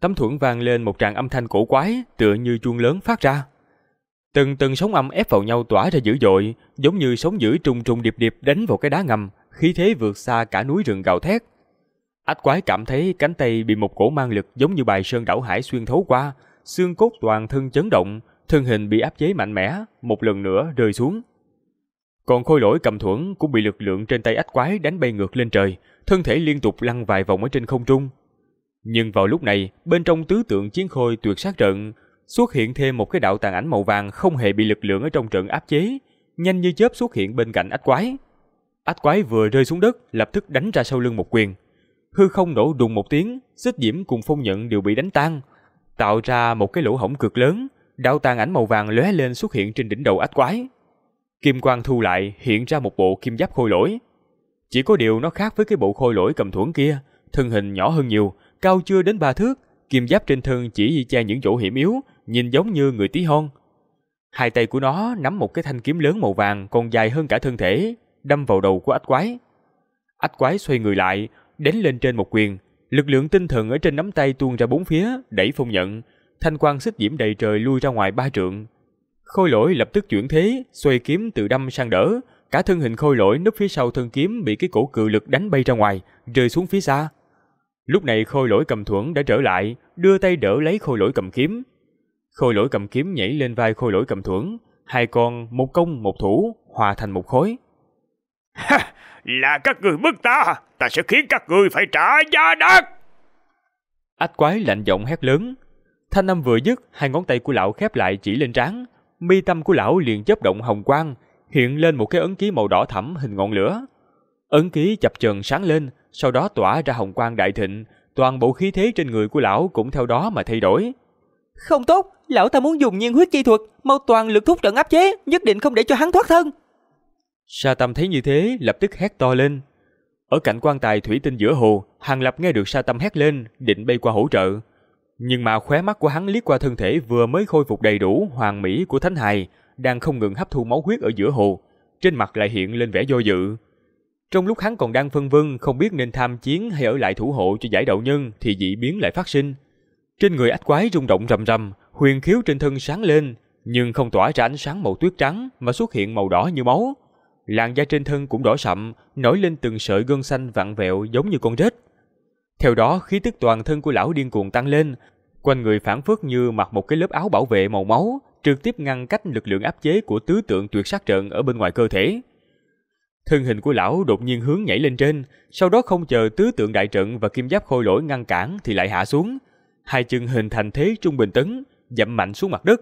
Tấm thuẫn vang lên một tràng âm thanh cổ quái, tựa như chuông lớn phát ra. Từng từng sóng âm ép vào nhau tỏa ra dữ dội, giống như sóng dữ trùng trùng điệp điệp đánh vào cái đá ngầm, khí thế vượt xa cả núi rừng gào thét. Ách quái cảm thấy cánh tay bị một cổ mang lực giống như bài sơn đảo hải xuyên thấu qua, xương cốt toàn thân chấn động, thân hình bị áp chế mạnh mẽ, một lần nữa rơi xuống. Còn khôi lỗi cầm thuẫn cũng bị lực lượng trên tay ách quái đánh bay ngược lên trời, thân thể liên tục lăn vài vòng ở trên không trung. Nhưng vào lúc này, bên trong tứ tượng chiến khôi tuyệt sát trận, xuất hiện thêm một cái đạo tàn ảnh màu vàng không hề bị lực lượng ở trong trận áp chế, nhanh như chớp xuất hiện bên cạnh ách quái. Ách quái vừa rơi xuống đất, lập tức đánh ra sau lưng một quyền. Hư không nổ đùng một tiếng, xích diễm cùng phong nhận đều bị đánh tan, tạo ra một cái lỗ hổng cực lớn. Đạo tàn ảnh màu vàng lóe lên xuất hiện trên đỉnh đầu ách quái. Kim quang thu lại, hiện ra một bộ kim giáp khôi lỗi. Chỉ có điều nó khác với cái bộ khôi lỗi cầm thuẫn kia, thân hình nhỏ hơn nhiều, cao chưa đến 3 thước, kim giáp trên thân chỉ che những chỗ hiểm yếu, nhìn giống như người tí hon. Hai tay của nó nắm một cái thanh kiếm lớn màu vàng còn dài hơn cả thân thể, đâm vào đầu của ách quái. Ách quái xoay người lại, đánh lên trên một quyền, lực lượng tinh thần ở trên nắm tay tuôn ra bốn phía, đẩy phong nhận, thanh quang xích diễm đầy trời lui ra ngoài 3 trượng. Khôi lỗi lập tức chuyển thế, xoay kiếm tự đâm sang đỡ, cả thân hình khôi lỗi núp phía sau thân kiếm bị cái cổ cự lực đánh bay ra ngoài, rơi xuống phía xa. Lúc này khôi lỗi cầm thuẫn đã trở lại, đưa tay đỡ lấy khôi lỗi cầm kiếm. Khôi lỗi cầm kiếm nhảy lên vai khôi lỗi cầm thuẫn, hai con một công một thủ hòa thành một khối. Ha, là các người bức ta, ta sẽ khiến các người phải trả giá đắt. Ách quái lạnh giọng hét lớn. Thanh âm vừa dứt, hai ngón tay của lão khép lại chỉ lên trán, mi tâm của lão liền chớp động hồng quang, hiện lên một cái ấn ký màu đỏ thẫm hình ngọn lửa. Ấn ký chập chờn sáng lên, sau đó tỏa ra hồng quang đại thịnh, toàn bộ khí thế trên người của lão cũng theo đó mà thay đổi. Không tốt, lão ta muốn dùng nhiên huyết chi thuật, mau toàn lực thúc trận áp chế, nhất định không để cho hắn thoát thân. Sa Tâm thấy như thế, lập tức hét to lên. Ở cạnh quan tài thủy tinh giữa hồ, Hàng Lập nghe được Sa Tâm hét lên, định bay qua hỗ trợ. Nhưng mà khóe mắt của hắn liếc qua thân thể vừa mới khôi phục đầy đủ hoàn mỹ của Thánh Hài, đang không ngừng hấp thu máu huyết ở giữa hồ, trên mặt lại hiện lên vẻ do dự. Trong lúc hắn còn đang phân vân không biết nên tham chiến hay ở lại thủ hộ cho giải đậu nhân, thì dị biến lại phát sinh. Trên người ách quái rung động rầm rầm, huyền khiếu trên thân sáng lên, nhưng không tỏa ra ánh sáng màu tuyết trắng mà xuất hiện màu đỏ như máu. Làn da trên thân cũng đỏ sậm, nổi lên từng sợi gân xanh vặn vẹo giống như con rết. Theo đó, khí tức toàn thân của lão điên cuồng tăng lên, quanh người phảng phất như mặc một cái lớp áo bảo vệ màu máu, trực tiếp ngăn cách lực lượng áp chế của tứ tượng tuyệt sát trận ở bên ngoài cơ thể. Thân hình của lão đột nhiên hướng nhảy lên trên, sau đó không chờ tứ tượng đại trận và kim giáp khôi lỗi ngăn cản thì lại hạ xuống, hai chân hình thành thế trung bình tấn, dậm mạnh xuống mặt đất.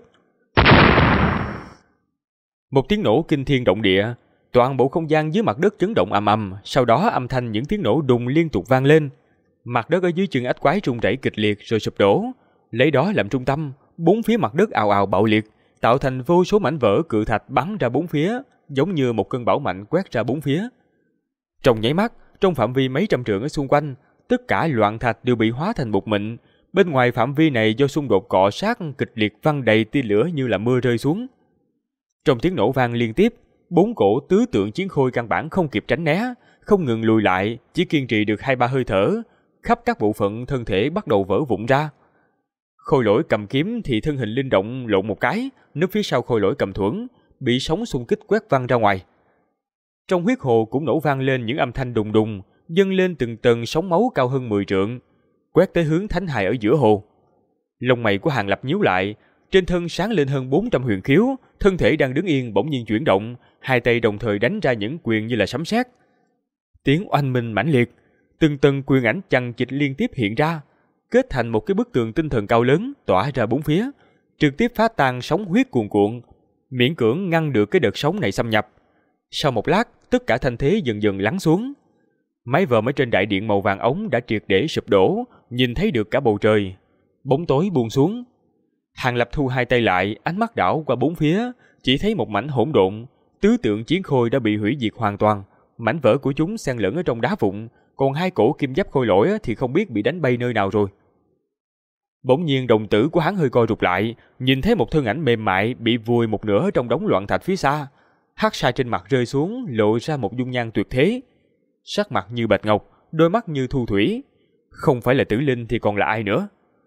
Một tiếng nổ kinh thiên động địa, toàn bộ không gian dưới mặt đất chấn động ầm ầm, sau đó âm thanh những tiếng nổ đùng liên tục vang lên. Mặt đất ở dưới chân ách quái rung rẩy kịch liệt rồi sụp đổ, lấy đó làm trung tâm, bốn phía mặt đất ào ào bạo liệt, tạo thành vô số mảnh vỡ cự thạch bắn ra bốn phía, giống như một cơn bão mạnh quét ra bốn phía. Trong nháy mắt, trong phạm vi mấy trăm trượng ở xung quanh, tất cả loạn thạch đều bị hóa thành bột mịn. Bên ngoài phạm vi này do xung đột cọ sát kịch liệt văng đầy tia lửa như là mưa rơi xuống. Trong tiếng nổ vang liên tiếp, bốn cổ tứ tượng chiến khôi căn bản không kịp tránh né, không ngừng lùi lại, chỉ kiên trì được 2-3 hơi thở, khắp các bộ phận thân thể bắt đầu vỡ vụn ra. Khôi lỗi cầm kiếm thì thân hình linh động lộn một cái, núp phía sau khôi lỗi cầm thuẫn, bị sóng xung kích quét văng ra ngoài. Trong huyết hồ cũng nổ vang lên những âm thanh đùng đùng, dâng lên từng tầng sóng máu cao hơn 10 trượng, quét tới hướng Thánh Hài ở giữa hồ. Lông mày của Hàng Lập nhíu lại, trên thân sáng lên hơn 400 huyền khiếu, thân thể đang đứng yên bỗng nhiên chuyển động, hai tay đồng thời đánh ra những quyền như là sấm sét. Tiếng oanh minh mãnh liệt, từng tầng quyền ảnh chằng chịt liên tiếp hiện ra, kết thành một cái bức tường tinh thần cao lớn tỏa ra bốn phía, trực tiếp phá tan sóng huyết cuồn cuộn, miễn cưỡng ngăn được cái đợt sóng này xâm nhập. Sau một lát, tất cả thanh thế dần dần lắng xuống. Mái vòm ở trên đại điện màu vàng ống đã triệt để sụp đổ, nhìn thấy được cả bầu trời. Bóng tối buông xuống. Hàng Lập thu hai tay lại, ánh mắt đảo qua bốn phía, chỉ thấy một mảnh hỗn độn, tứ tượng chiến khôi đã bị hủy diệt hoàn toàn, mảnh vỡ của chúng xen lẫn ở trong đá vụn, còn hai cổ kim giáp khôi lỗi thì không biết bị đánh bay nơi nào rồi. Bỗng nhiên đồng tử của hắn hơi co rụt lại, nhìn thấy một thân ảnh mềm mại bị vùi một nửa trong đống loạn thạch phía xa. Hắc sa trên mặt rơi xuống, lộ ra một dung nhan tuyệt thế, sắc mặt như bạch ngọc, đôi mắt như thu thủy, không phải là Tử Linh thì còn là ai nữa.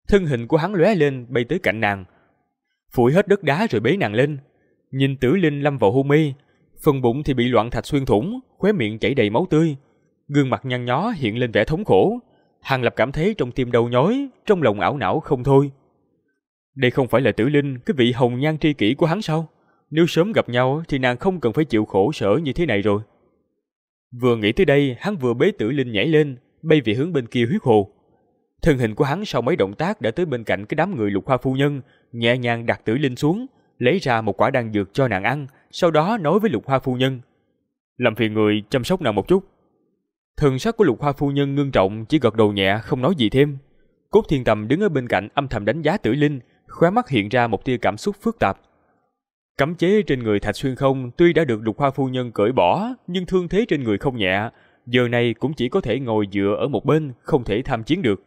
thân hình của hắn lóe lên bay tới cạnh nàng, phủi hết đất đá rồi bế nàng lên. Nhìn Tử Linh lâm vào hôn mê, phần bụng thì bị loạn thạch xuyên thủng, khóe miệng chảy đầy máu tươi, gương mặt nhăn nhó hiện lên vẻ thống khổ. Hàng Lập cảm thấy trong tim đau nhói, trong lòng ảo não không thôi. Đây không phải là Tử Linh, cái vị hồng nhan tri kỷ của hắn sao? Nếu sớm gặp nhau thì nàng không cần phải chịu khổ sở như thế này rồi. Vừa nghĩ tới đây, hắn vừa bế Tử Linh nhảy lên, bay về hướng bên kia huyết hồ. Thân hình của hắn sau mấy động tác đã tới bên cạnh cái đám người Lục Hoa phu nhân, nhẹ nhàng đặt Tử Linh xuống, lấy ra một quả đan dược cho nàng ăn, sau đó nói với Lục Hoa phu nhân: "Làm phiền người chăm sóc nàng một chút." Thần sắc của Lục Hoa phu nhân ngưng trọng, chỉ gật đầu nhẹ không nói gì thêm. Cốt Thiên Tầm đứng ở bên cạnh âm thầm đánh giá Tử Linh, khóe mắt hiện ra một tia cảm xúc phức tạp. Cấm chế trên người Thạch Xuyên Không tuy đã được Lục Hoa phu nhân cởi bỏ, nhưng thương thế trên người không nhẹ, giờ này cũng chỉ có thể ngồi dựa ở một bên, không thể tham chiến được.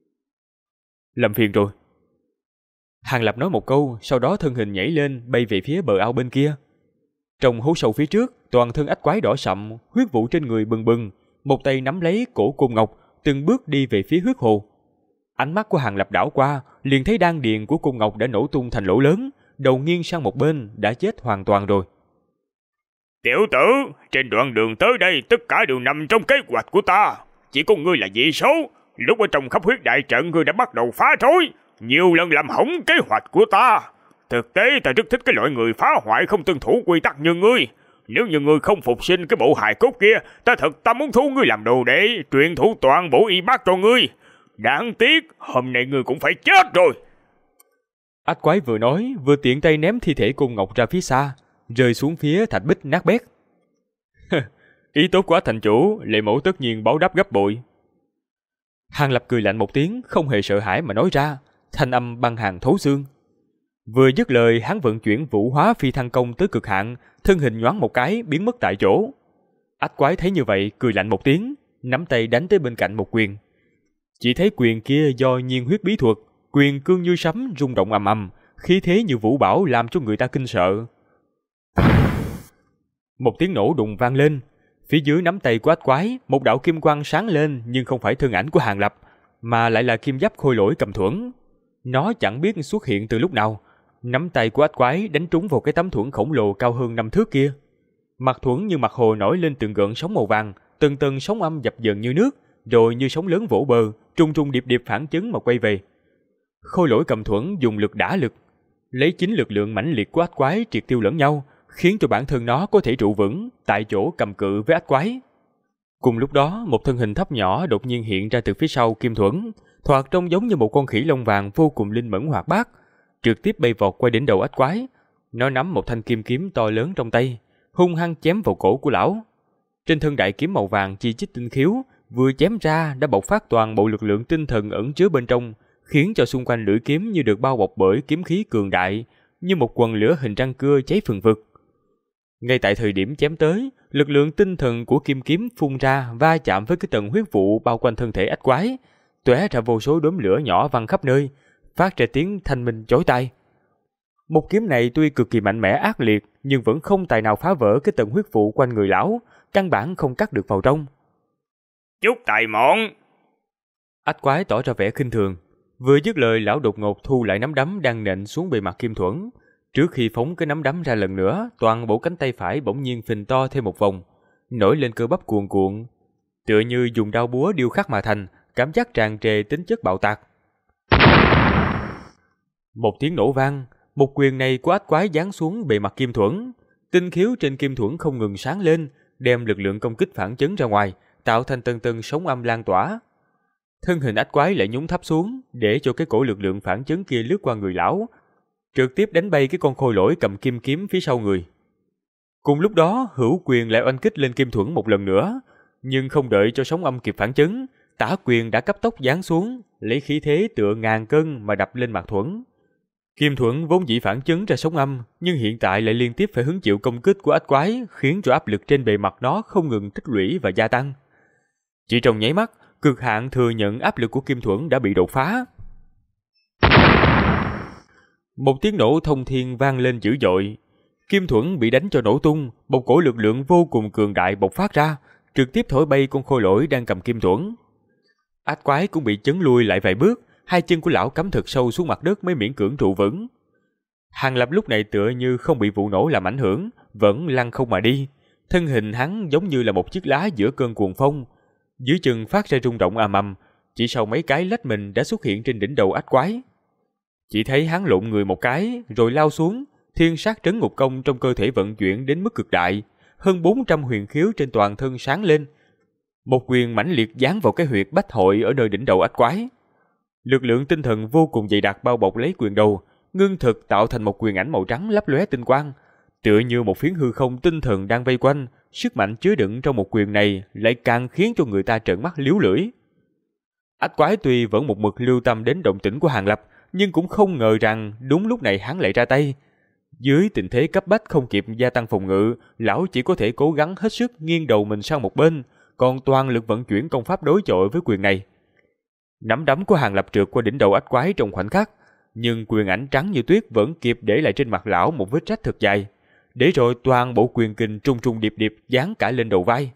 Làm phiền rồi. Hàng Lập nói một câu, sau đó thân hình nhảy lên bay về phía bờ ao bên kia. Trong hố sâu phía trước, toàn thân ách quái đỏ sậm, huyết vụ trên người bừng bừng, một tay nắm lấy cổ Côn Ngọc, từng bước đi về phía huyết hồ. Ánh mắt của Hàng Lập đảo qua, liền thấy đan điền của Côn Ngọc đã nổ tung thành lỗ lớn, đầu nghiêng sang một bên, đã chết hoàn toàn rồi. Tiểu tử, trên đoạn đường tới đây tất cả đều nằm trong kế hoạch của ta. Chỉ có ngươi là dị số. Lúc ở trong Khắp Huyết đại trận ngươi đã bắt đầu phá rối, nhiều lần làm hỏng kế hoạch của ta. Thực tế ta rất thích cái loại người phá hoại không tuân thủ quy tắc như ngươi. Nếu như ngươi không phục sinh cái bộ hài cốt kia, ta muốn thu ngươi làm đồ đệ, truyền thụ toàn bộ y bác cho ngươi. Đáng tiếc, hôm nay ngươi cũng phải chết rồi. Ách quái vừa nói, vừa tiện tay ném thi thể Côn Ngọc ra phía xa, rơi xuống phía thạch bích nát bét. Ý tốt quá thành chủ, Lệ Mẫu tất nhiên báo đáp gấp bội. Hàng Lập cười lạnh một tiếng, không hề sợ hãi mà nói ra, thanh âm băng hàn thấu xương. Vừa dứt lời, hắn vận chuyển Vũ Hóa Phi Thăng Công tới cực hạn, thân hình nhoáng một cái biến mất tại chỗ. Ách quái thấy như vậy, cười lạnh một tiếng, nắm tay đánh tới bên cạnh một quyền. Chỉ thấy quyền kia do nhiên huyết bí thuật, quyền cương như sấm rung động ầm ầm, khí thế như vũ bão làm cho người ta kinh sợ. Một tiếng nổ đùng vang lên, phía dưới nắm tay của ách quái, một đạo kim quang sáng lên, nhưng không phải thân ảnh của Hàng Lập, mà lại là kim giáp khôi lỗi Cầm Thuẫn. Nó chẳng biết xuất hiện từ lúc nào, nắm tay của ách quái đánh trúng vào cái tấm thuẫn khổng lồ cao hơn 5 thước kia. Mặt thuẫn như mặt hồ nổi lên từng gợn sóng màu vàng, từng tầng sóng âm dập dờn như nước, rồi như sóng lớn vỗ bờ, trung trung điệp điệp phản chấn mà quay về. Khôi lỗi Cầm Thuẫn dùng lực đả lực, lấy chính lực lượng mãnh liệt của ách quái triệt tiêu lẫn nhau, khiến cho bản thân nó có thể trụ vững tại chỗ cầm cự với ách quái. Cùng lúc đó, một thân hình thấp nhỏ đột nhiên hiện ra từ phía sau Kim Thuẫn, thoạt trông giống như một con khỉ lông vàng vô cùng linh mẫn hoạt bát, trực tiếp bay vọt qua đỉnh đầu ách quái. Nó nắm một thanh kim kiếm to lớn trong tay, hung hăng chém vào cổ của lão. Trên thân đại kiếm màu vàng chi chít tinh khiếu, vừa chém ra đã bộc phát toàn bộ lực lượng tinh thần ẩn chứa bên trong, khiến cho xung quanh lưỡi kiếm như được bao bọc bởi kiếm khí cường đại, như một quần lửa hình răng cưa cháy phừng phực. Ngay tại thời điểm chém tới, lực lượng tinh thần của kim kiếm phun ra va chạm với cái tầng huyết vụ bao quanh thân thể ách quái, tóe ra vô số đốm lửa nhỏ văng khắp nơi, phát ra tiếng thanh minh chói tai. Một kiếm này tuy cực kỳ mạnh mẽ ác liệt, nhưng vẫn không tài nào phá vỡ cái tầng huyết vụ quanh người lão, căn bản không cắt được vào trong. Chút tài mọn! Ách quái tỏ ra vẻ khinh thường. Vừa dứt lời, lão đột ngột thu lại nắm đấm đang nện xuống bề mặt Kim Thuẫn. Trước khi phóng cái nắm đấm ra lần nữa, toàn bộ cánh tay phải bỗng nhiên phình to thêm một vòng, nổi lên cơ bắp cuồn cuộn, tựa như dùng đao búa điêu khắc mà thành, cảm giác tràn trề tính chất bạo tạc. Một tiếng nổ vang, một quyền này của ách quái giáng xuống bề mặt Kim Thuẫn, tinh khiếu trên Kim Thuẫn không ngừng sáng lên, đem lực lượng công kích phản chấn ra ngoài, tạo thành từng tầng sóng âm lan tỏa. Thân hình ách quái lại nhún thấp xuống, để cho cái cổ lực lượng phản chấn kia lướt qua người lão, trực tiếp đánh bay cái con khôi lỗi cầm kim kiếm phía sau người. Cùng lúc đó, hữu quyền lại oanh kích lên Kim Thuẫn một lần nữa, nhưng không đợi cho sóng âm kịp phản chấn, tả quyền đã cấp tốc giáng xuống, lấy khí thế tựa ngàn cân mà đập lên mặt Thuẫn. Kim Thuẫn vốn dĩ phản chấn ra sóng âm, nhưng hiện tại lại liên tiếp phải hứng chịu công kích của ách quái, khiến cho áp lực trên bề mặt nó không ngừng tích lũy và gia tăng. Chỉ trong nháy mắt, cực hạn thừa nhận áp lực của Kim Thuẫn đã bị đột phá. Một tiếng nổ thông thiên vang lên dữ dội. Kim Thuẫn bị đánh cho nổ tung, một cổ lực lượng vô cùng cường đại bộc phát ra, trực tiếp thổi bay con khôi lỗi đang cầm Kim Thuẫn. Ách quái cũng bị chấn lui lại vài bước, hai chân của lão cắm thật sâu xuống mặt đất mới miễn cưỡng trụ vững. Hàng Lập lúc này tựa như không bị vụ nổ làm ảnh hưởng, vẫn lăn không mà đi. Thân hình hắn giống như là một chiếc lá giữa cơn cuồng phong, dưới chân phát ra rung động ầm ầm, chỉ sau mấy cái lách mình đã xuất hiện trên đỉnh đầu ách quái. Chỉ thấy hắn lộn người một cái rồi lao xuống, thiên sát trấn ngục công trong cơ thể vận chuyển đến mức cực đại, hơn 400 huyền khiếu trên toàn thân sáng lên. Một quyền mãnh liệt giáng vào cái huyệt bách hội ở nơi đỉnh đầu ách quái. Lực lượng tinh thần vô cùng dày đặc bao bọc lấy quyền đầu, ngưng thực tạo thành một quyền ảnh màu trắng lấp lóe tinh quang, tựa như một phiến hư không tinh thần đang vây quanh. Sức mạnh chứa đựng trong một quyền này lại càng khiến cho người ta trợn mắt liếu lưỡi. Ách quái tuy vẫn một mực lưu tâm đến động tĩnh của Hàng Lập, nhưng cũng không ngờ rằng đúng lúc này hắn lại ra tay. Dưới tình thế cấp bách không kịp gia tăng phòng ngự, lão chỉ có thể cố gắng hết sức nghiêng đầu mình sang một bên, còn toàn lực vận chuyển công pháp đối chọi với quyền này. Nắm đấm của Hàng Lập trượt qua đỉnh đầu ách quái trong khoảnh khắc, nhưng quyền ảnh trắng như tuyết vẫn kịp để lại trên mặt lão một vết rách thật dài, để rồi toàn bộ quyền kình trung trung điệp điệp giáng cả lên đầu vai.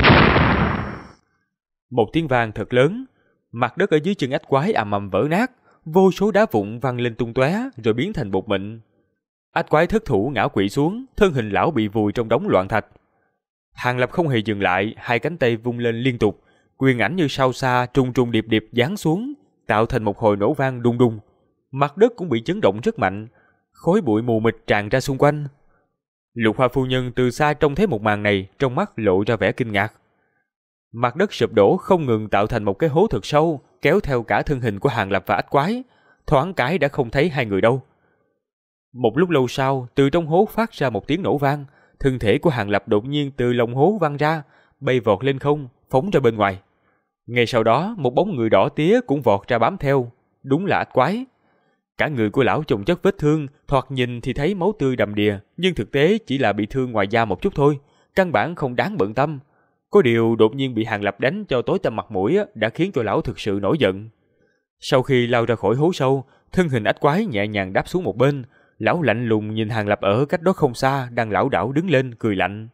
Một tiếng vang thật lớn, mặt đất ở dưới chân ách quái ầm ầm vỡ nát, vô số đá vụn văng lên tung tóe rồi biến thành bột mịn. Ách quái thất thủ ngã quỵ xuống, thân hình lão bị vùi trong đống loạn thạch. Hàng Lập không hề dừng lại, hai cánh tay vung lên liên tục, quyền ảnh như sao xa trung trung điệp điệp giáng xuống, tạo thành một hồi nổ vang đùng đùng. Mặt đất cũng bị chấn động rất mạnh, khói bụi mù mịt tràn ra xung quanh. Lục Hoa phu nhân từ xa trông thấy một màn này, trong mắt lộ ra vẻ kinh ngạc. Mặt đất sụp đổ không ngừng tạo thành một cái hố thật sâu, kéo theo cả thân hình của Hàng Lập và ách quái, thoáng cái đã không thấy hai người đâu. Một lúc lâu sau, từ trong hố phát ra một tiếng nổ vang, thân thể của Hàng Lập đột nhiên từ lòng hố văng ra, bay vọt lên không, phóng ra bên ngoài. Ngay sau đó, một bóng người đỏ tía cũng vọt ra bám theo, đúng là ách quái. Cả người của lão chồng chất vết thương, thoạt nhìn thì thấy máu tươi đầm đìa, nhưng thực tế chỉ là bị thương ngoài da một chút thôi, căn bản không đáng bận tâm. Có điều đột nhiên bị Hàng Lập đánh cho tối tăm mặt mũi đã khiến cho lão thực sự nổi giận. Sau khi lao ra khỏi hố sâu, thân hình ách quái nhẹ nhàng đáp xuống một bên, lão lạnh lùng nhìn Hàng Lập ở cách đó không xa đang lảo đảo đứng lên cười lạnh.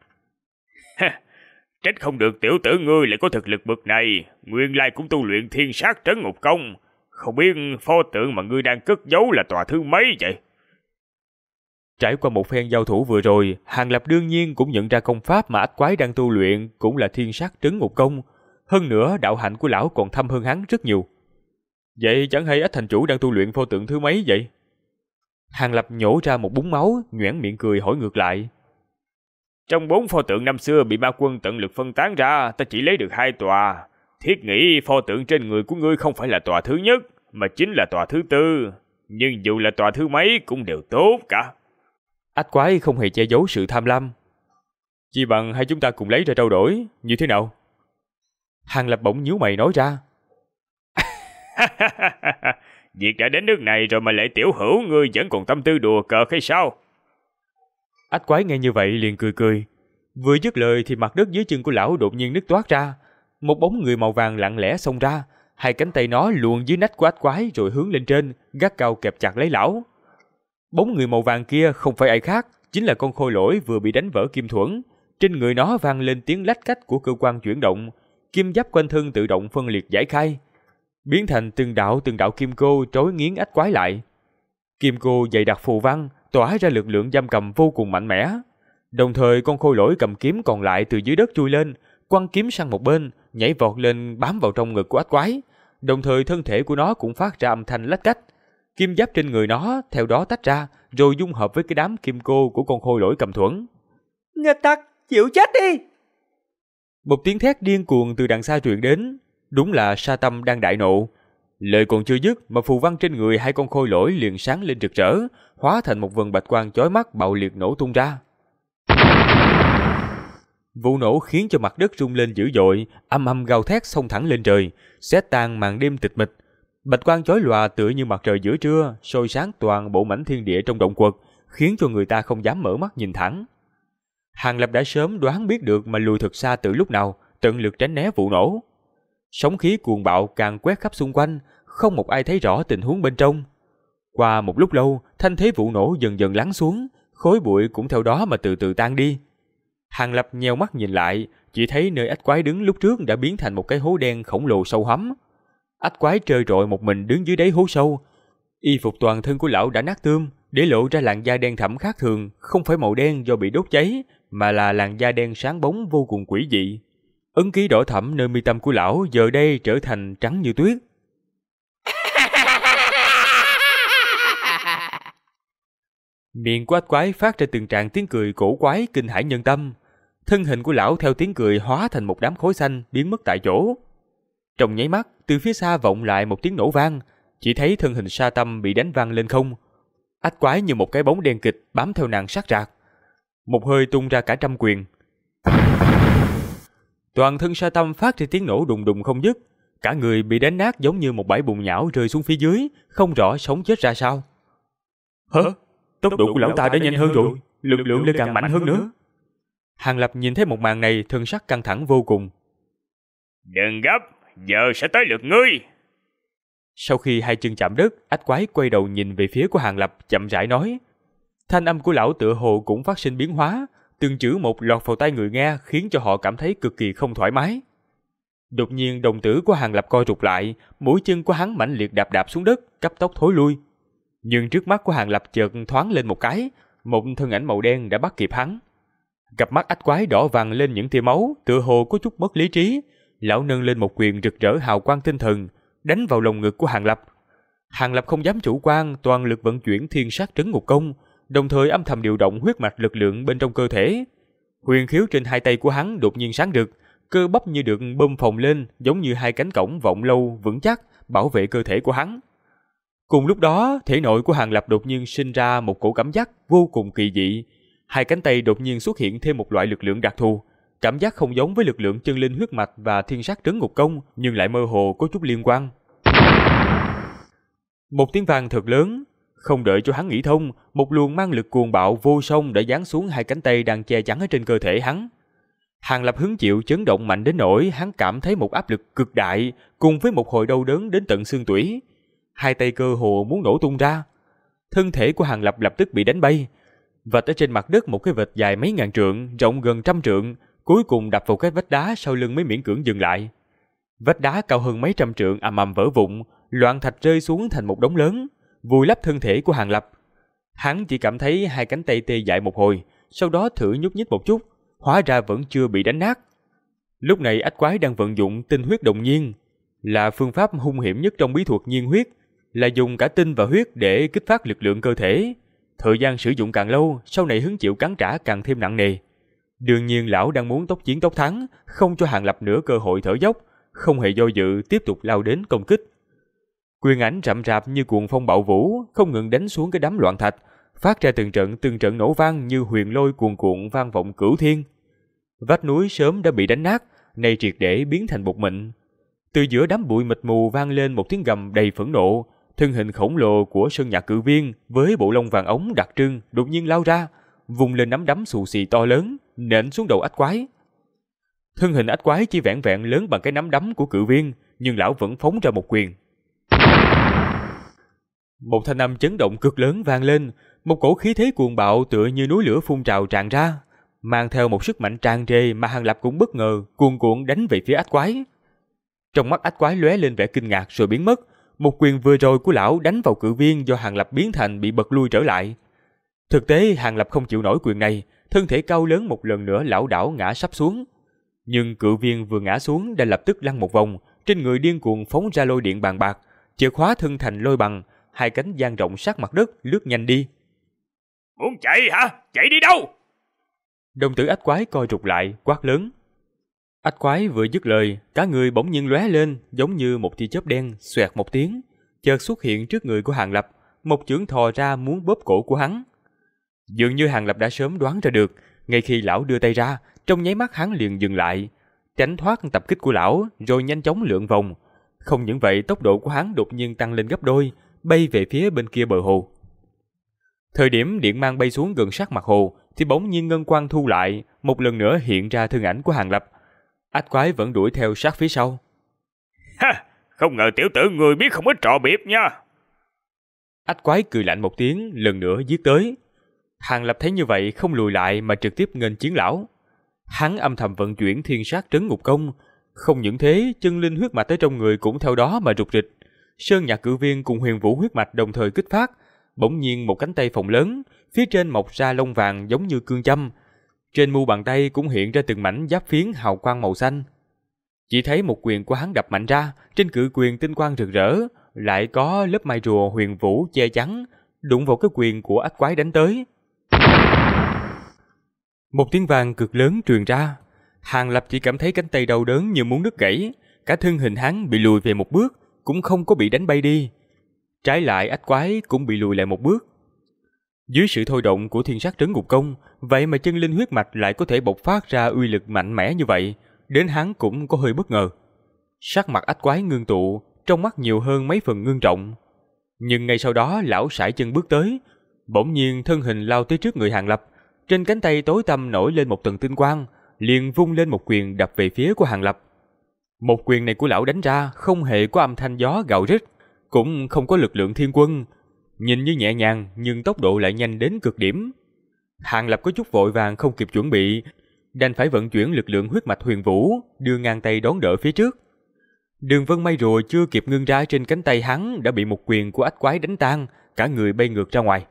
Trách không được tiểu tử ngươi lại có thực lực bậc này, nguyên lai cũng tu luyện thiên sát trấn ngục công. Không biết pho tượng mà ngươi đang cất giấu là tòa thứ mấy vậy? Trải qua một phen giao thủ vừa rồi, Hàng Lập đương nhiên cũng nhận ra công pháp mà ách quái đang tu luyện cũng là thiên sát trấn ngục công. Hơn nữa đạo hạnh của lão còn thâm hơn hắn rất nhiều. Vậy chẳng hay ách thành chủ đang tu luyện pho tượng thứ mấy vậy? Hàng Lập nhổ ra một búng máu, nhoẻn miệng cười hỏi ngược lại. Trong 4 pho tượng năm xưa bị ma quân tận lực phân tán ra, ta chỉ lấy được 2 tòa. Thiết nghĩ pho tượng trên người của ngươi không phải là tòa thứ nhất, mà chính là tòa thứ 4. Nhưng dù là tòa thứ mấy cũng đều tốt cả. Ách quái không hề che giấu sự tham lam. Chỉ bằng hai chúng ta cùng lấy ra trao đổi, như thế nào? Hàng Lập bỗng nhíu mày nói ra. Việc đã đến nước này rồi mà lại tiểu hữu ngươi vẫn còn tâm tư đùa cợt hay sao? Ách quái nghe như vậy liền cười cười. Vừa dứt lời thì mặt đất dưới chân của lão đột nhiên nứt toát ra. Một bóng người màu vàng lặng lẽ xông ra, hai cánh tay nó luồn dưới nách của ách quái rồi hướng lên trên, gắt gao kẹp chặt lấy lão. Bóng người màu vàng kia không phải ai khác, chính là con khôi lỗi vừa bị đánh vỡ kim thuẫn. Trên người nó vang lên tiếng lách cách của cơ quan chuyển động, kim giáp quanh thân tự động phân liệt giải khai, biến thành từng đạo kim cô trói nghiến ách quái lại. Kim cô dày đặc phù văn, tỏa ra lực lượng giam cầm vô cùng mạnh mẽ. Đồng thời con khôi lỗi cầm kiếm còn lại từ dưới đất chui lên, quăng kiếm sang một bên, nhảy vọt lên bám vào trong ngực của ách quái. Đồng thời thân thể của nó cũng phát ra âm thanh lách cách. Kim giáp trên người nó theo đó tách ra, rồi dung hợp với cái đám kim cô của con khôi lỗi cầm thuẫn. Nghịch tặc, chịu chết đi! Một tiếng thét điên cuồng từ đằng xa truyền đến, đúng là Sa Tâm đang đại nộ. Lời còn chưa dứt mà phù văn trên người hai con khôi lỗi liền sáng lên rực rỡ, hóa thành một vầng bạch quang chói mắt bạo liệt nổ tung ra. Vụ nổ khiến cho mặt đất rung lên dữ dội, âm âm gào thét xông thẳng lên trời, xé tan màn đêm tịch mịch. Bạch quang chói lòa tựa như mặt trời giữa trưa, soi sáng toàn bộ mảnh thiên địa trong động quật, khiến cho người ta không dám mở mắt nhìn thẳng. Hàng Lập đã sớm đoán biết được mà lùi thật xa từ lúc nào, tận lực tránh né vụ nổ. Sóng khí cuồng bạo càng quét khắp xung quanh, không một ai thấy rõ tình huống bên trong. Qua một lúc lâu, thanh thế vụ nổ dần dần lắng xuống, khói bụi cũng theo đó mà từ từ tan đi. Hàng Lập nheo mắt nhìn lại, chỉ thấy nơi ách quái đứng lúc trước đã biến thành một cái hố đen khổng lồ sâu hắm. Ách quái trơ trọi một mình đứng dưới đáy hố sâu. Y phục toàn thân của lão đã nát tươm, để lộ ra làn da đen thẫm khác thường, không phải màu đen do bị đốt cháy, mà là làn da đen sáng bóng vô cùng quỷ dị. Ấn ký đỏ thẫm nơi mi tâm của lão giờ đây trở thành trắng như tuyết. Miệng của ách quái phát ra từng tràng tiếng cười cổ quái kinh hãi nhân tâm. Thân hình của lão theo tiếng cười hóa thành một đám khói xanh biến mất tại chỗ. Trong nháy mắt, từ phía xa vọng lại một tiếng nổ vang, chỉ thấy thân hình Sa Tâm bị đánh văng lên không. Ách quái như một cái bóng đen kịch bám theo nàng sát rạc. Một hơi tung ra cả trăm quyền. Toàn thân Sa Tâm phát ra tiếng nổ đùng đùng không dứt, cả người bị đánh nát giống như một bãi bùn nhão rơi xuống phía dưới, không rõ sống chết ra sao. Hả? Tốc độ của lão ta đã nhanh hơn rồi, lực lượng lại càng mạnh hơn nữa. Hàng Lập nhìn thấy một màn này, thân sắc căng thẳng vô cùng. Đừng gấp, giờ sẽ tới lượt ngươi. Sau khi hai chân chạm đất, ách quái quay đầu nhìn về phía của Hàng Lập, chậm rãi nói. Thanh âm của lão tựa hồ cũng phát sinh biến hóa, từng chữ một lọt vào tai người nghe, khiến cho họ cảm thấy cực kỳ không thoải mái. Đột nhiên đồng tử của Hàng Lập co rụt lại, mũi chân của hắn mãnh liệt đạp đạp xuống đất, cấp tốc thối lui. Nhưng trước mắt của Hàng Lập chợt thoáng lên một cái, một thân ảnh màu đen đã bắt kịp hắn. Cặp mắt ách quái đỏ vàng lên những tia máu, tựa hồ có chút mất lý trí. Lão nâng lên một quyền rực rỡ hào quang tinh thần, đánh vào lồng ngực của Hàng Lập. Hàng Lập không dám chủ quan, toàn lực vận chuyển thiên sát trấn ngục công, đồng thời âm thầm điều động huyết mạch lực lượng bên trong cơ thể. Huyền khiếu trên hai tay của hắn đột nhiên sáng rực, cơ bắp như được bơm phồng lên, giống như hai cánh cổng vọng lâu vững chắc bảo vệ cơ thể của hắn. Cùng lúc đó, thể nội của Hàng Lập đột nhiên sinh ra một cổ cảm giác vô cùng kỳ dị. Hai cánh tay đột nhiên xuất hiện thêm một loại lực lượng đặc thù, cảm giác không giống với lực lượng chân linh huyết mạch và thiên sát trấn ngục công, nhưng lại mơ hồ có chút liên quan. Một tiếng vang thật lớn, không đợi cho hắn nghĩ thông, một luồng mang lực cuồng bạo vô song đã giáng xuống hai cánh tay đang che chắn ở trên cơ thể hắn. Hàng Lập hứng chịu chấn động mạnh đến nỗi hắn cảm thấy một áp lực cực đại, cùng với một hồi đau đớn đến tận xương tủy. Hai tay cơ hồ muốn nổ tung ra. Thân thể của Hàng Lập lập tức bị đánh bay, vạch ở trên mặt đất một cái vệt dài mấy ngàn trượng, rộng gần trăm trượng, cuối cùng đập vào cái vách đá sau lưng mới miễn cưỡng dừng lại. Vách đá cao hơn mấy trăm trượng ầm ầm vỡ vụn, loạn thạch rơi xuống thành một đống lớn, vùi lấp thân thể của Hàng Lập. Hắn chỉ cảm thấy hai cánh tay tê dại một hồi, sau đó thử nhúc nhích một chút, hóa ra vẫn chưa bị đánh nát. Lúc này ách quái đang vận dụng tinh huyết động nhiên, là phương pháp hung hiểm nhất trong bí thuật nhiên huyết, là dùng cả tinh và huyết để kích phát lực lượng cơ thể. Thời gian sử dụng càng lâu, sau này hứng chịu cắn trả càng thêm nặng nề. Đương nhiên lão đang muốn tốc chiến tốc thắng, không cho Hàng Lập nửa cơ hội thở dốc, không hề do dự tiếp tục lao đến công kích. Quyền ảnh rậm rạp như cuồng phong bạo vũ, không ngừng đánh xuống cái đám loạn thạch, phát ra từng trận nổ vang như huyền lôi cuồn cuộn vang vọng cửu thiên. Vách núi sớm đã bị đánh nát, nay triệt để biến thành bột mịn. Từ giữa đám bụi mịt mù vang lên một tiếng gầm đầy phẫn nộ, thân hình khổng lồ của sơn nhạc cự viên với bộ lông vàng ống đặc trưng đột nhiên lao ra, vùng lên nắm đấm xù xì to lớn, nện xuống đầu ách quái. Thân hình ách quái chỉ vẹn vẹn lớn bằng cái nắm đấm của cự viên, nhưng lão vẫn phóng ra một quyền. Một thanh âm chấn động cực lớn vang lên, một cổ khí thế cuồng bạo tựa như núi lửa phun trào tràn ra, mang theo một sức mạnh tràn trề mà Hàng Lập cũng bất ngờ, cuồn cuộn đánh về phía ách quái. Trong mắt ách quái lóe lên vẻ kinh ngạc rồi biến mất. Một quyền vừa rồi của lão đánh vào cự viên do Hàng Lập biến thành bị bật lui trở lại. Thực tế Hàng Lập không chịu nổi quyền này, thân thể cao lớn một lần nữa lảo đảo ngã sắp xuống. Nhưng cự viên vừa ngã xuống đã lập tức lăn một vòng, trên người điên cuồng phóng ra lôi điện bàn bạc, chìa khóa thân thành lôi bằng, hai cánh dang rộng sát mặt đất lướt nhanh đi. Muốn chạy hả? Chạy đi đâu? Đồng tử ách quái coi rụt lại, quát lớn. Ách quái vừa dứt lời, cả người bỗng nhiên lóe lên, giống như một tia chớp đen, xoẹt một tiếng, chợt xuất hiện trước người của Hàng Lập, một chưởng thò ra muốn bóp cổ của hắn. Dường như Hàng Lập đã sớm đoán ra được, ngay khi lão đưa tay ra, trong nháy mắt hắn liền dừng lại, tránh thoát tập kích của lão, rồi nhanh chóng lượn vòng. Không những vậy, tốc độ của hắn đột nhiên tăng lên gấp đôi, bay về phía bên kia bờ hồ. Thời điểm điện mang bay xuống gần sát mặt hồ, thì bỗng nhiên ngân quang thu lại, một lần nữa hiện ra thân ảnh của Hàng Lập. Ách quái vẫn đuổi theo sát phía sau. Ha, không ngờ tiểu tử người biết không ít trò biệp nha. Ách quái cười lạnh một tiếng, lần nữa giết tới. Hàng Lập thấy như vậy không lùi lại mà trực tiếp nghênh chiến lão. Hắn âm thầm vận chuyển thiên sát trấn ngục công, Không những thế, chân linh huyết mạch ở trong người cũng theo đó mà rục rịch. Sơn Nhạc Cự Viên cùng Huyền Vũ huyết mạch đồng thời kích phát, bỗng nhiên một cánh tay phồng lớn, phía trên mọc ra lông vàng giống như cương châm. Trên mu bàn tay cũng hiện ra từng mảnh giáp phiến hào quang màu xanh. Chỉ thấy một quyền của hắn đập mạnh ra, trên cự quyền tinh quang rực rỡ, lại có lớp mai rùa Huyền Vũ che chắn, đụng vào cái quyền của ách quái đánh tới. Một tiếng vang cực lớn truyền ra, Hàng Lập chỉ cảm thấy cánh tay đau đớn như muốn đứt gãy, cả thân hình hắn bị lùi về một bước, cũng không có bị đánh bay đi. Trái lại ách quái cũng bị lùi lại một bước. Dưới sự thôi động của Thiên Sát Trấn Ngục Công, vậy mà chân linh huyết mạch lại có thể bộc phát ra uy lực mạnh mẽ như vậy, đến hắn cũng có hơi bất ngờ. Sắc mặt ách quái ngưng tụ, trong mắt nhiều hơn mấy phần ngưng trọng. Nhưng ngay sau đó lão sải chân bước tới, bỗng nhiên thân hình lao tới trước người Hàng Lập, trên cánh tay tối tăm nổi lên một tầng tinh quang, liền vung lên một quyền đập về phía của Hàng Lập. Một quyền này của lão đánh ra không hề có âm thanh gió gào rít, cũng không có lực lượng thiên quân, nhìn như nhẹ nhàng nhưng tốc độ lại nhanh đến cực điểm. Hàng Lập có chút vội vàng không kịp chuẩn bị, đành phải vận chuyển lực lượng huyết mạch Huyền Vũ, đưa ngang tay đón đỡ phía trước. Đường vân may rùa chưa kịp ngưng ra trên cánh tay hắn đã bị một quyền của ách quái đánh tan, cả người bay ngược ra ngoài.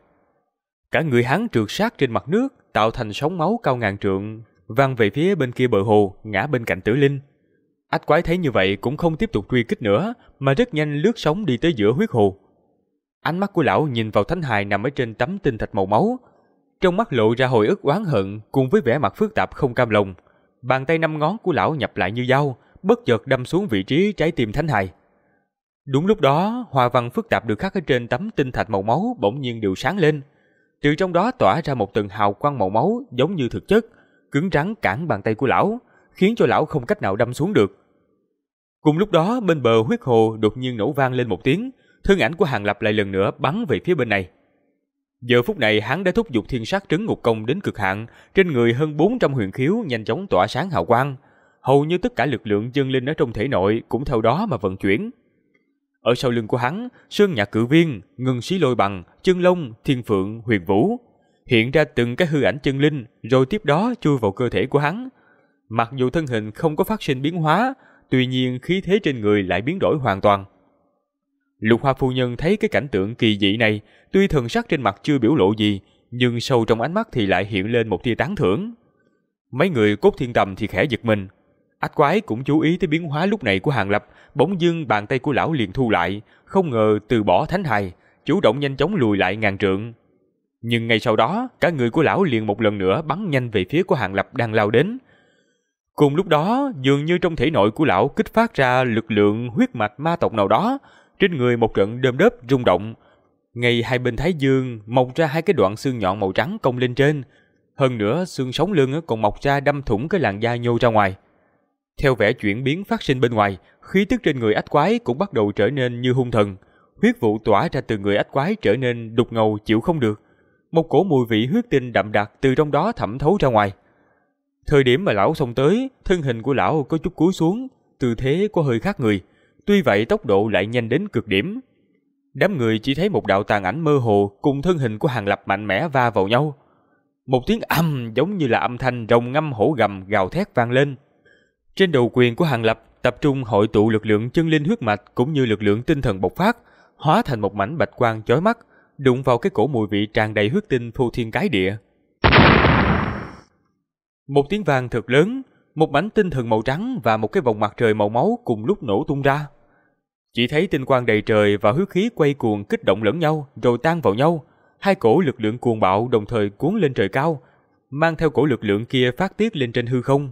Cả người hắn trượt sát trên mặt nước, tạo thành sóng máu cao ngàn trượng, văng về phía bên kia bờ hồ, ngã bên cạnh Tử Linh. Ách quái thấy như vậy cũng không tiếp tục truy kích nữa, mà rất nhanh lướt sóng đi tới giữa huyết hồ. Ánh mắt của lão nhìn vào thánh hài nằm ở trên tấm tinh thạch màu máu, trong mắt lộ ra hồi ức oán hận cùng với vẻ mặt phức tạp không cam lòng. Bàn tay 5 ngón của lão nhập lại như dao, bất chợt đâm xuống vị trí trái tim thánh hài. Đúng lúc đó, hoa văn phức tạp được khắc ở trên tấm tinh thạch màu máu bỗng nhiên đều sáng lên. Từ trong đó tỏa ra một tầng hào quang màu máu giống như thực chất, cứng rắn cản bàn tay của lão, khiến cho lão không cách nào đâm xuống được. Cùng lúc đó, bên bờ huyết hồ đột nhiên nổ vang lên một tiếng, thân ảnh của Hàng Lập lại lần nữa bắn về phía bên này. Giờ phút này hắn đã thúc giục Thiên Sát Trấn Ngục Công đến cực hạn, trên người hơn 400 huyền khiếu nhanh chóng tỏa sáng hào quang, hầu như tất cả lực lượng chân linh ở trong thể nội cũng theo đó mà vận chuyển. Ở sau lưng của hắn, Sơn Nhạc Cự Viên, Ngân Xí Lôi Bằng, Chân Long, Thiên Phượng, Huyền Vũ hiện ra từng cái hư ảnh chân linh, rồi tiếp đó chui vào cơ thể của hắn. Mặc dù thân hình không có phát sinh biến hóa, tuy nhiên khí thế trên người lại biến đổi hoàn toàn. Lục Hoa phu nhân thấy cái cảnh tượng kỳ dị này, tuy thần sắc trên mặt chưa biểu lộ gì, nhưng sâu trong ánh mắt thì lại hiện lên một tia tán thưởng. Mấy người Cốt Thiên Tầm thì khẽ giật mình. Ách quái cũng chú ý tới biến hóa lúc này của Hàng Lập, bỗng dưng bàn tay của lão liền thu lại, không ngờ từ bỏ thánh hài, chủ động nhanh chóng lùi lại ngàn trượng. Nhưng ngay sau đó, cả người của lão liền một lần nữa bắn nhanh về phía của Hàng Lập đang lao đến. Cùng lúc đó, dường như trong thể nội của lão kích phát ra lực lượng huyết mạch ma tộc nào đó, trên người một trận đơm đớp rung động. Ngay hai bên thái dương mọc ra hai cái đoạn xương nhọn màu trắng cong lên trên, hơn nữa xương sống lưng còn mọc ra đâm thủng cái làn da nhô ra ngoài. Theo vẻ chuyển biến phát sinh bên ngoài, khí tức trên người ách quái cũng bắt đầu trở nên như hung thần. Huyết vụ tỏa ra từ người ách quái trở nên đục ngầu chịu không được. Một cổ mùi vị huyết tinh đậm đặc từ trong đó thẩm thấu ra ngoài. Thời điểm mà lão xông tới, thân hình của lão có chút cúi xuống, tư thế có hơi khác người. Tuy vậy tốc độ lại nhanh đến cực điểm. Đám người chỉ thấy một đạo tàn ảnh mơ hồ cùng thân hình của Hàng Lập mạnh mẽ va vào nhau. Một tiếng ầm giống như là âm thanh rồng ngâm hổ gầm gào thét vang lên. Trên đầu quyền của Hàng Lập tập trung hội tụ lực lượng chân linh huyết mạch cũng như lực lượng tinh thần bộc phát, hóa thành một mảnh bạch quang chói mắt, đụng vào cái cổ mùi vị tràn đầy huyết tinh phô thiên cái địa. Một tiếng vang thật lớn, một mảnh tinh thần màu trắng và một cái vòng mặt trời màu máu cùng lúc nổ tung ra. Chỉ thấy tinh quang đầy trời và huyết khí quay cuồng kích động lẫn nhau rồi tan vào nhau, hai cổ lực lượng cuồng bạo đồng thời cuốn lên trời cao, mang theo cổ lực lượng kia phát tiết lên trên hư không.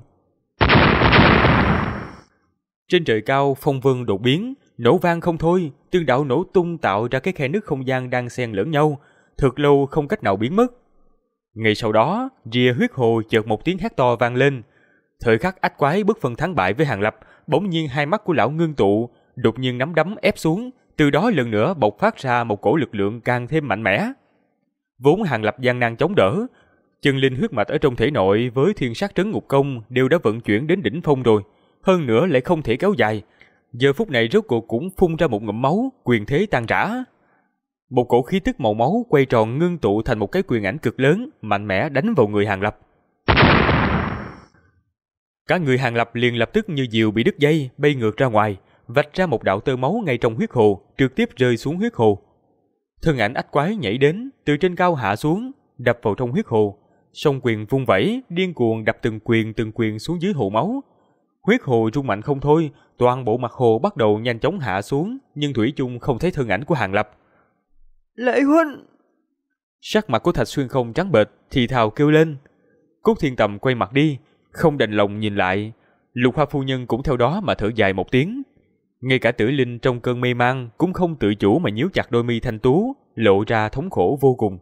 Trên trời cao phong vân đột biến, nổ vang không thôi, từng đạo nổ tung tạo ra cái khe nứt không gian đang xen lẫn nhau, thật lâu không cách nào biến mất. Ngay sau đó, rìa huyết hồ chợt một tiếng hét to vang lên. Thời khắc ách quái bất phân thắng bại với Hàng Lập, bỗng nhiên hai mắt của lão ngưng tụ, đột nhiên nắm đấm ép xuống, từ đó lần nữa bộc phát ra một cổ lực lượng càng thêm mạnh mẽ. Vốn Hàng Lập gian nan chống đỡ, chân linh huyết mạch ở trong thể nội với Thiên Sát Trấn Ngục Công đều đã vận chuyển đến đỉnh phong rồi, hơn nữa lại không thể kéo dài. Giờ phút này rốt cuộc cũng phun ra một ngụm máu, quyền thế tan rã. Một cổ khí tức màu máu quay tròn ngưng tụ thành một cái quyền ảnh cực lớn, mạnh mẽ đánh vào người Hàng Lập. Cả người Hàng Lập liền lập tức như diều bị đứt dây, bay ngược ra ngoài, vạch ra một đạo tơ máu ngay trong huyết hồ, trực tiếp rơi xuống huyết hồ. Thân ảnh ách quái nhảy đến, từ trên cao hạ xuống, đập vào trong huyết hồ, song quyền vung vẩy, điên cuồng đập từng quyền xuống dưới hồ máu. Huyết hồ rung mạnh không thôi, toàn bộ mặt hồ bắt đầu nhanh chóng hạ xuống, nhưng thủy chung không thấy thân ảnh của Hàng Lập. Lệ huynh! Sắc mặt của Thạch Xuyên Không trắng bệch, thì thào kêu lên. Cốt Thiên Tầm quay mặt đi, không đành lòng nhìn lại. Lục Hoa phu nhân cũng theo đó mà thở dài một tiếng. Ngay cả Tử Linh trong cơn mê man cũng không tự chủ mà nhíu chặt đôi mi thanh tú, lộ ra thống khổ vô cùng.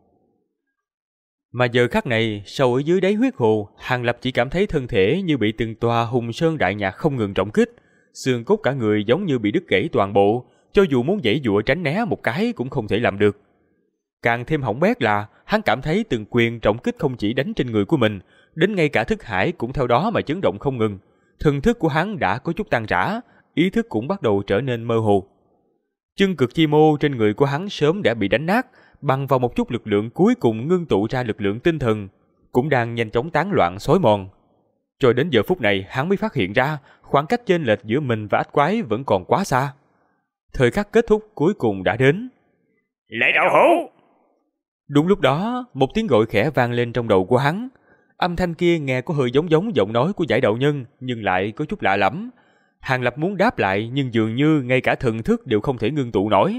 Mà giờ khắc này, sâu ở dưới đáy huyết hồ, Hàng Lập chỉ cảm thấy thân thể như bị từng tòa hùng sơn đại nhạc không ngừng trọng kích, xương cốt cả người giống như bị đứt gãy toàn bộ, cho dù muốn giãy giụa tránh né một cái cũng không thể làm được. Càng thêm hỏng bét là, hắn cảm thấy từng quyền trọng kích không chỉ đánh trên người của mình, đến ngay cả thức hải cũng theo đó mà chấn động không ngừng. Thần thức của hắn đã có chút tan rã, ý thức cũng bắt đầu trở nên mơ hồ. Chân cực chi mô trên người của hắn sớm đã bị đánh nát, bằng vào một chút lực lượng cuối cùng ngưng tụ ra lực lượng tinh thần, cũng đang nhanh chóng tán loạn xói mòn. Cho đến giờ phút này hắn mới phát hiện ra khoảng cách chênh lệch giữa mình và ách quái vẫn còn quá xa. Thời khắc kết thúc cuối cùng đã đến. Lệ đạo hữu! Đúng lúc đó, một tiếng gọi khẽ vang lên trong đầu của hắn. Âm thanh kia nghe có hơi giống giọng nói của Giải đạo nhân, nhưng lại có chút lạ lẫm. Hàng Lập muốn đáp lại, nhưng dường như ngay cả thần thức đều không thể ngưng tụ nổi.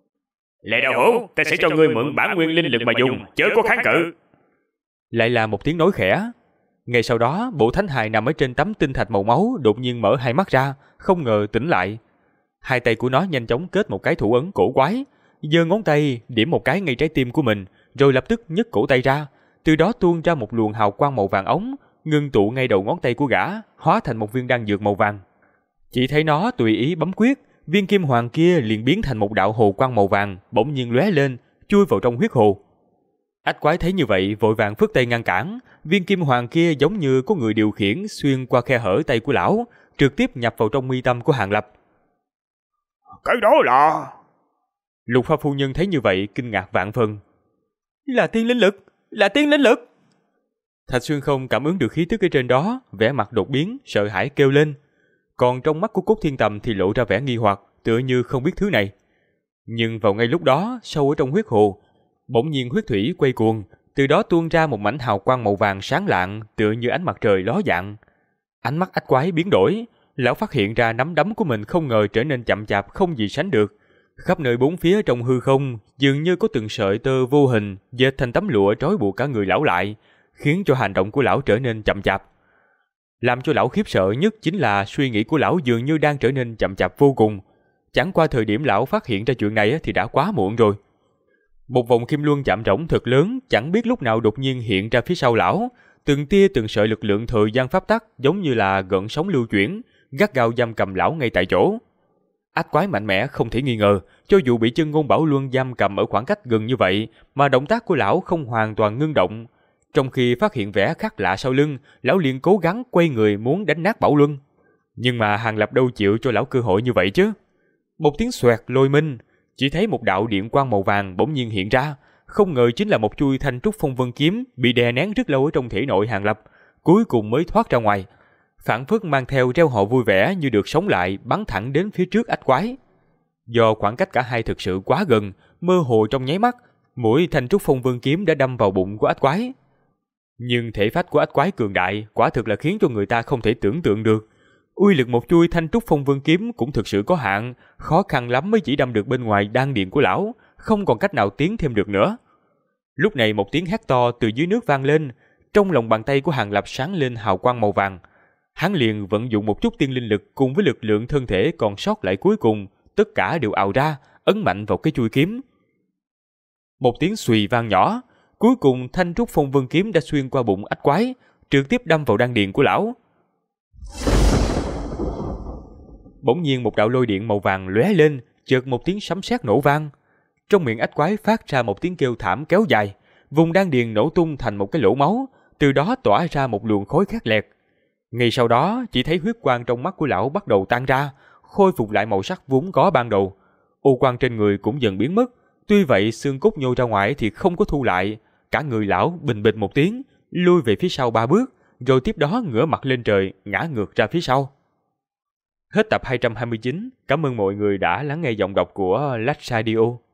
Lệ đạo hữu, ta sẽ cho ngươi mượn bản nguyên linh lực mà dùng, chớ có kháng cự. Lại là một tiếng nói khẽ. Ngay sau đó, bộ thánh hài nằm ở trên tấm tinh thạch màu máu đột nhiên mở hai mắt ra, không ngờ tỉnh lại. Hai tay của nó nhanh chóng kết một cái thủ ấn cổ quái, giơ ngón tay điểm một cái ngay trái tim của mình, rồi lập tức nhấc cổ tay ra, từ đó tuôn ra một luồng hào quang màu vàng ống, ngưng tụ ngay đầu ngón tay của gã, hóa thành một viên đan dược màu vàng. Chỉ thấy nó tùy ý bấm quyết, viên kim hoàng kia liền biến thành một đạo hồ quang màu vàng, bỗng nhiên lóe lên, chui vào trong huyết hồ. Ách quái thấy như vậy vội vàng phất tay ngăn cản, viên kim hoàng kia giống như có người điều khiển xuyên qua khe hở tay của lão, trực tiếp nhập vào trong mi tâm của Hàng Lập. Cái đó là... Lục Hoa phu nhân thấy như vậy kinh ngạc vạn phần. Là tiên linh lực! Là tiên linh lực! Thạch Xuyên Không cảm ứng được khí tức ở trên đó, vẻ mặt đột biến, sợ hãi kêu lên. Còn trong mắt của Cốt Thiên Tầm thì lộ ra vẻ nghi hoặc, tựa như không biết thứ này. Nhưng vào ngay lúc đó, sâu ở trong huyết hồ, bỗng nhiên huyết thủy quay cuồng, từ đó tuôn ra một mảnh hào quang màu vàng sáng lạng, tựa như ánh mặt trời ló dạng. Ánh mắt ách quái biến đổi, lão phát hiện ra nắm đấm của mình không ngờ trở nên chậm chạp không gì sánh được. Khắp nơi bốn phía trong hư không, dường như có từng sợi tơ vô hình dệt thành tấm lụa trói buộc cả người lão lại, khiến cho hành động của lão trở nên chậm chạp. Làm cho lão khiếp sợ nhất chính là suy nghĩ của lão dường như đang trở nên chậm chạp vô cùng. Chẳng qua thời điểm lão phát hiện ra chuyện này thì đã quá muộn rồi. Một vòng kim luân chạm rỗng thật lớn chẳng biết lúc nào đột nhiên hiện ra phía sau lão, từng tia từng sợi lực lượng thời gian pháp tắc giống như là gợn sóng lưu chuyển, gắt gao giam cầm lão ngay tại chỗ. Ách quái mạnh mẽ không thể nghi ngờ, cho dù bị chân ngôn bảo luân giam cầm ở khoảng cách gần như vậy, mà động tác của lão không hoàn toàn ngưng động. Trong khi phát hiện vẻ khác lạ sau lưng, lão liền cố gắng quay người muốn đánh nát bảo luân. Nhưng mà Hàng Lập đâu chịu cho lão cơ hội như vậy chứ. Một tiếng xoẹt lôi minh, chỉ thấy một đạo điện quang màu vàng bỗng nhiên hiện ra, không ngờ chính là một chuôi thanh trúc phong vân kiếm bị đè nén rất lâu ở trong thể nội Hàng Lập, cuối cùng mới thoát ra ngoài. Phảng phất mang theo reo hò vui vẻ như được sống lại, bắn thẳng đến phía trước ách quái. Do khoảng cách cả hai thực sự quá gần, mơ hồ trong nháy mắt, mũi thanh trúc phong vân kiếm đã đâm vào bụng của ách quái. Nhưng thể phách của ách quái cường đại, quả thực là khiến cho người ta không thể tưởng tượng được. Uy lực một chuôi thanh trúc phong vân kiếm cũng thực sự có hạn, khó khăn lắm mới chỉ đâm được bên ngoài đan điền của lão, không còn cách nào tiến thêm được nữa. Lúc này một tiếng hét to từ dưới nước vang lên, trong lòng bàn tay của Hàng Lập sáng lên hào quang màu vàng. Hắn liền vận dụng một chút tiên linh lực cùng với lực lượng thân thể còn sót lại cuối cùng, tất cả đều ào ra, ấn mạnh vào cái chuôi kiếm. Một tiếng xùy vang nhỏ, cuối cùng thanh trúc phong vân kiếm đã xuyên qua bụng ách quái, trực tiếp đâm vào đan điền của lão. Bỗng nhiên một đạo lôi điện màu vàng lóe lên, chợt một tiếng sấm sét nổ vang. Trong miệng ách quái phát ra một tiếng kêu thảm kéo dài, vùng đan điền nổ tung thành một cái lỗ máu, từ đó tỏa ra một luồng khói khét lẹt. Ngay sau đó, chỉ thấy huyết quang trong mắt của lão bắt đầu tan ra, khôi phục lại màu sắc vốn có ban đầu. U quang trên người cũng dần biến mất, tuy vậy xương cốt nhô ra ngoài thì không có thu lại, cả người lão bình bịch một tiếng, lui về phía sau 3 bước, rồi tiếp đó ngửa mặt lên trời, ngã ngược ra phía sau. Hết tập 229, cảm ơn mọi người đã lắng nghe giọng đọc của Lách Radio.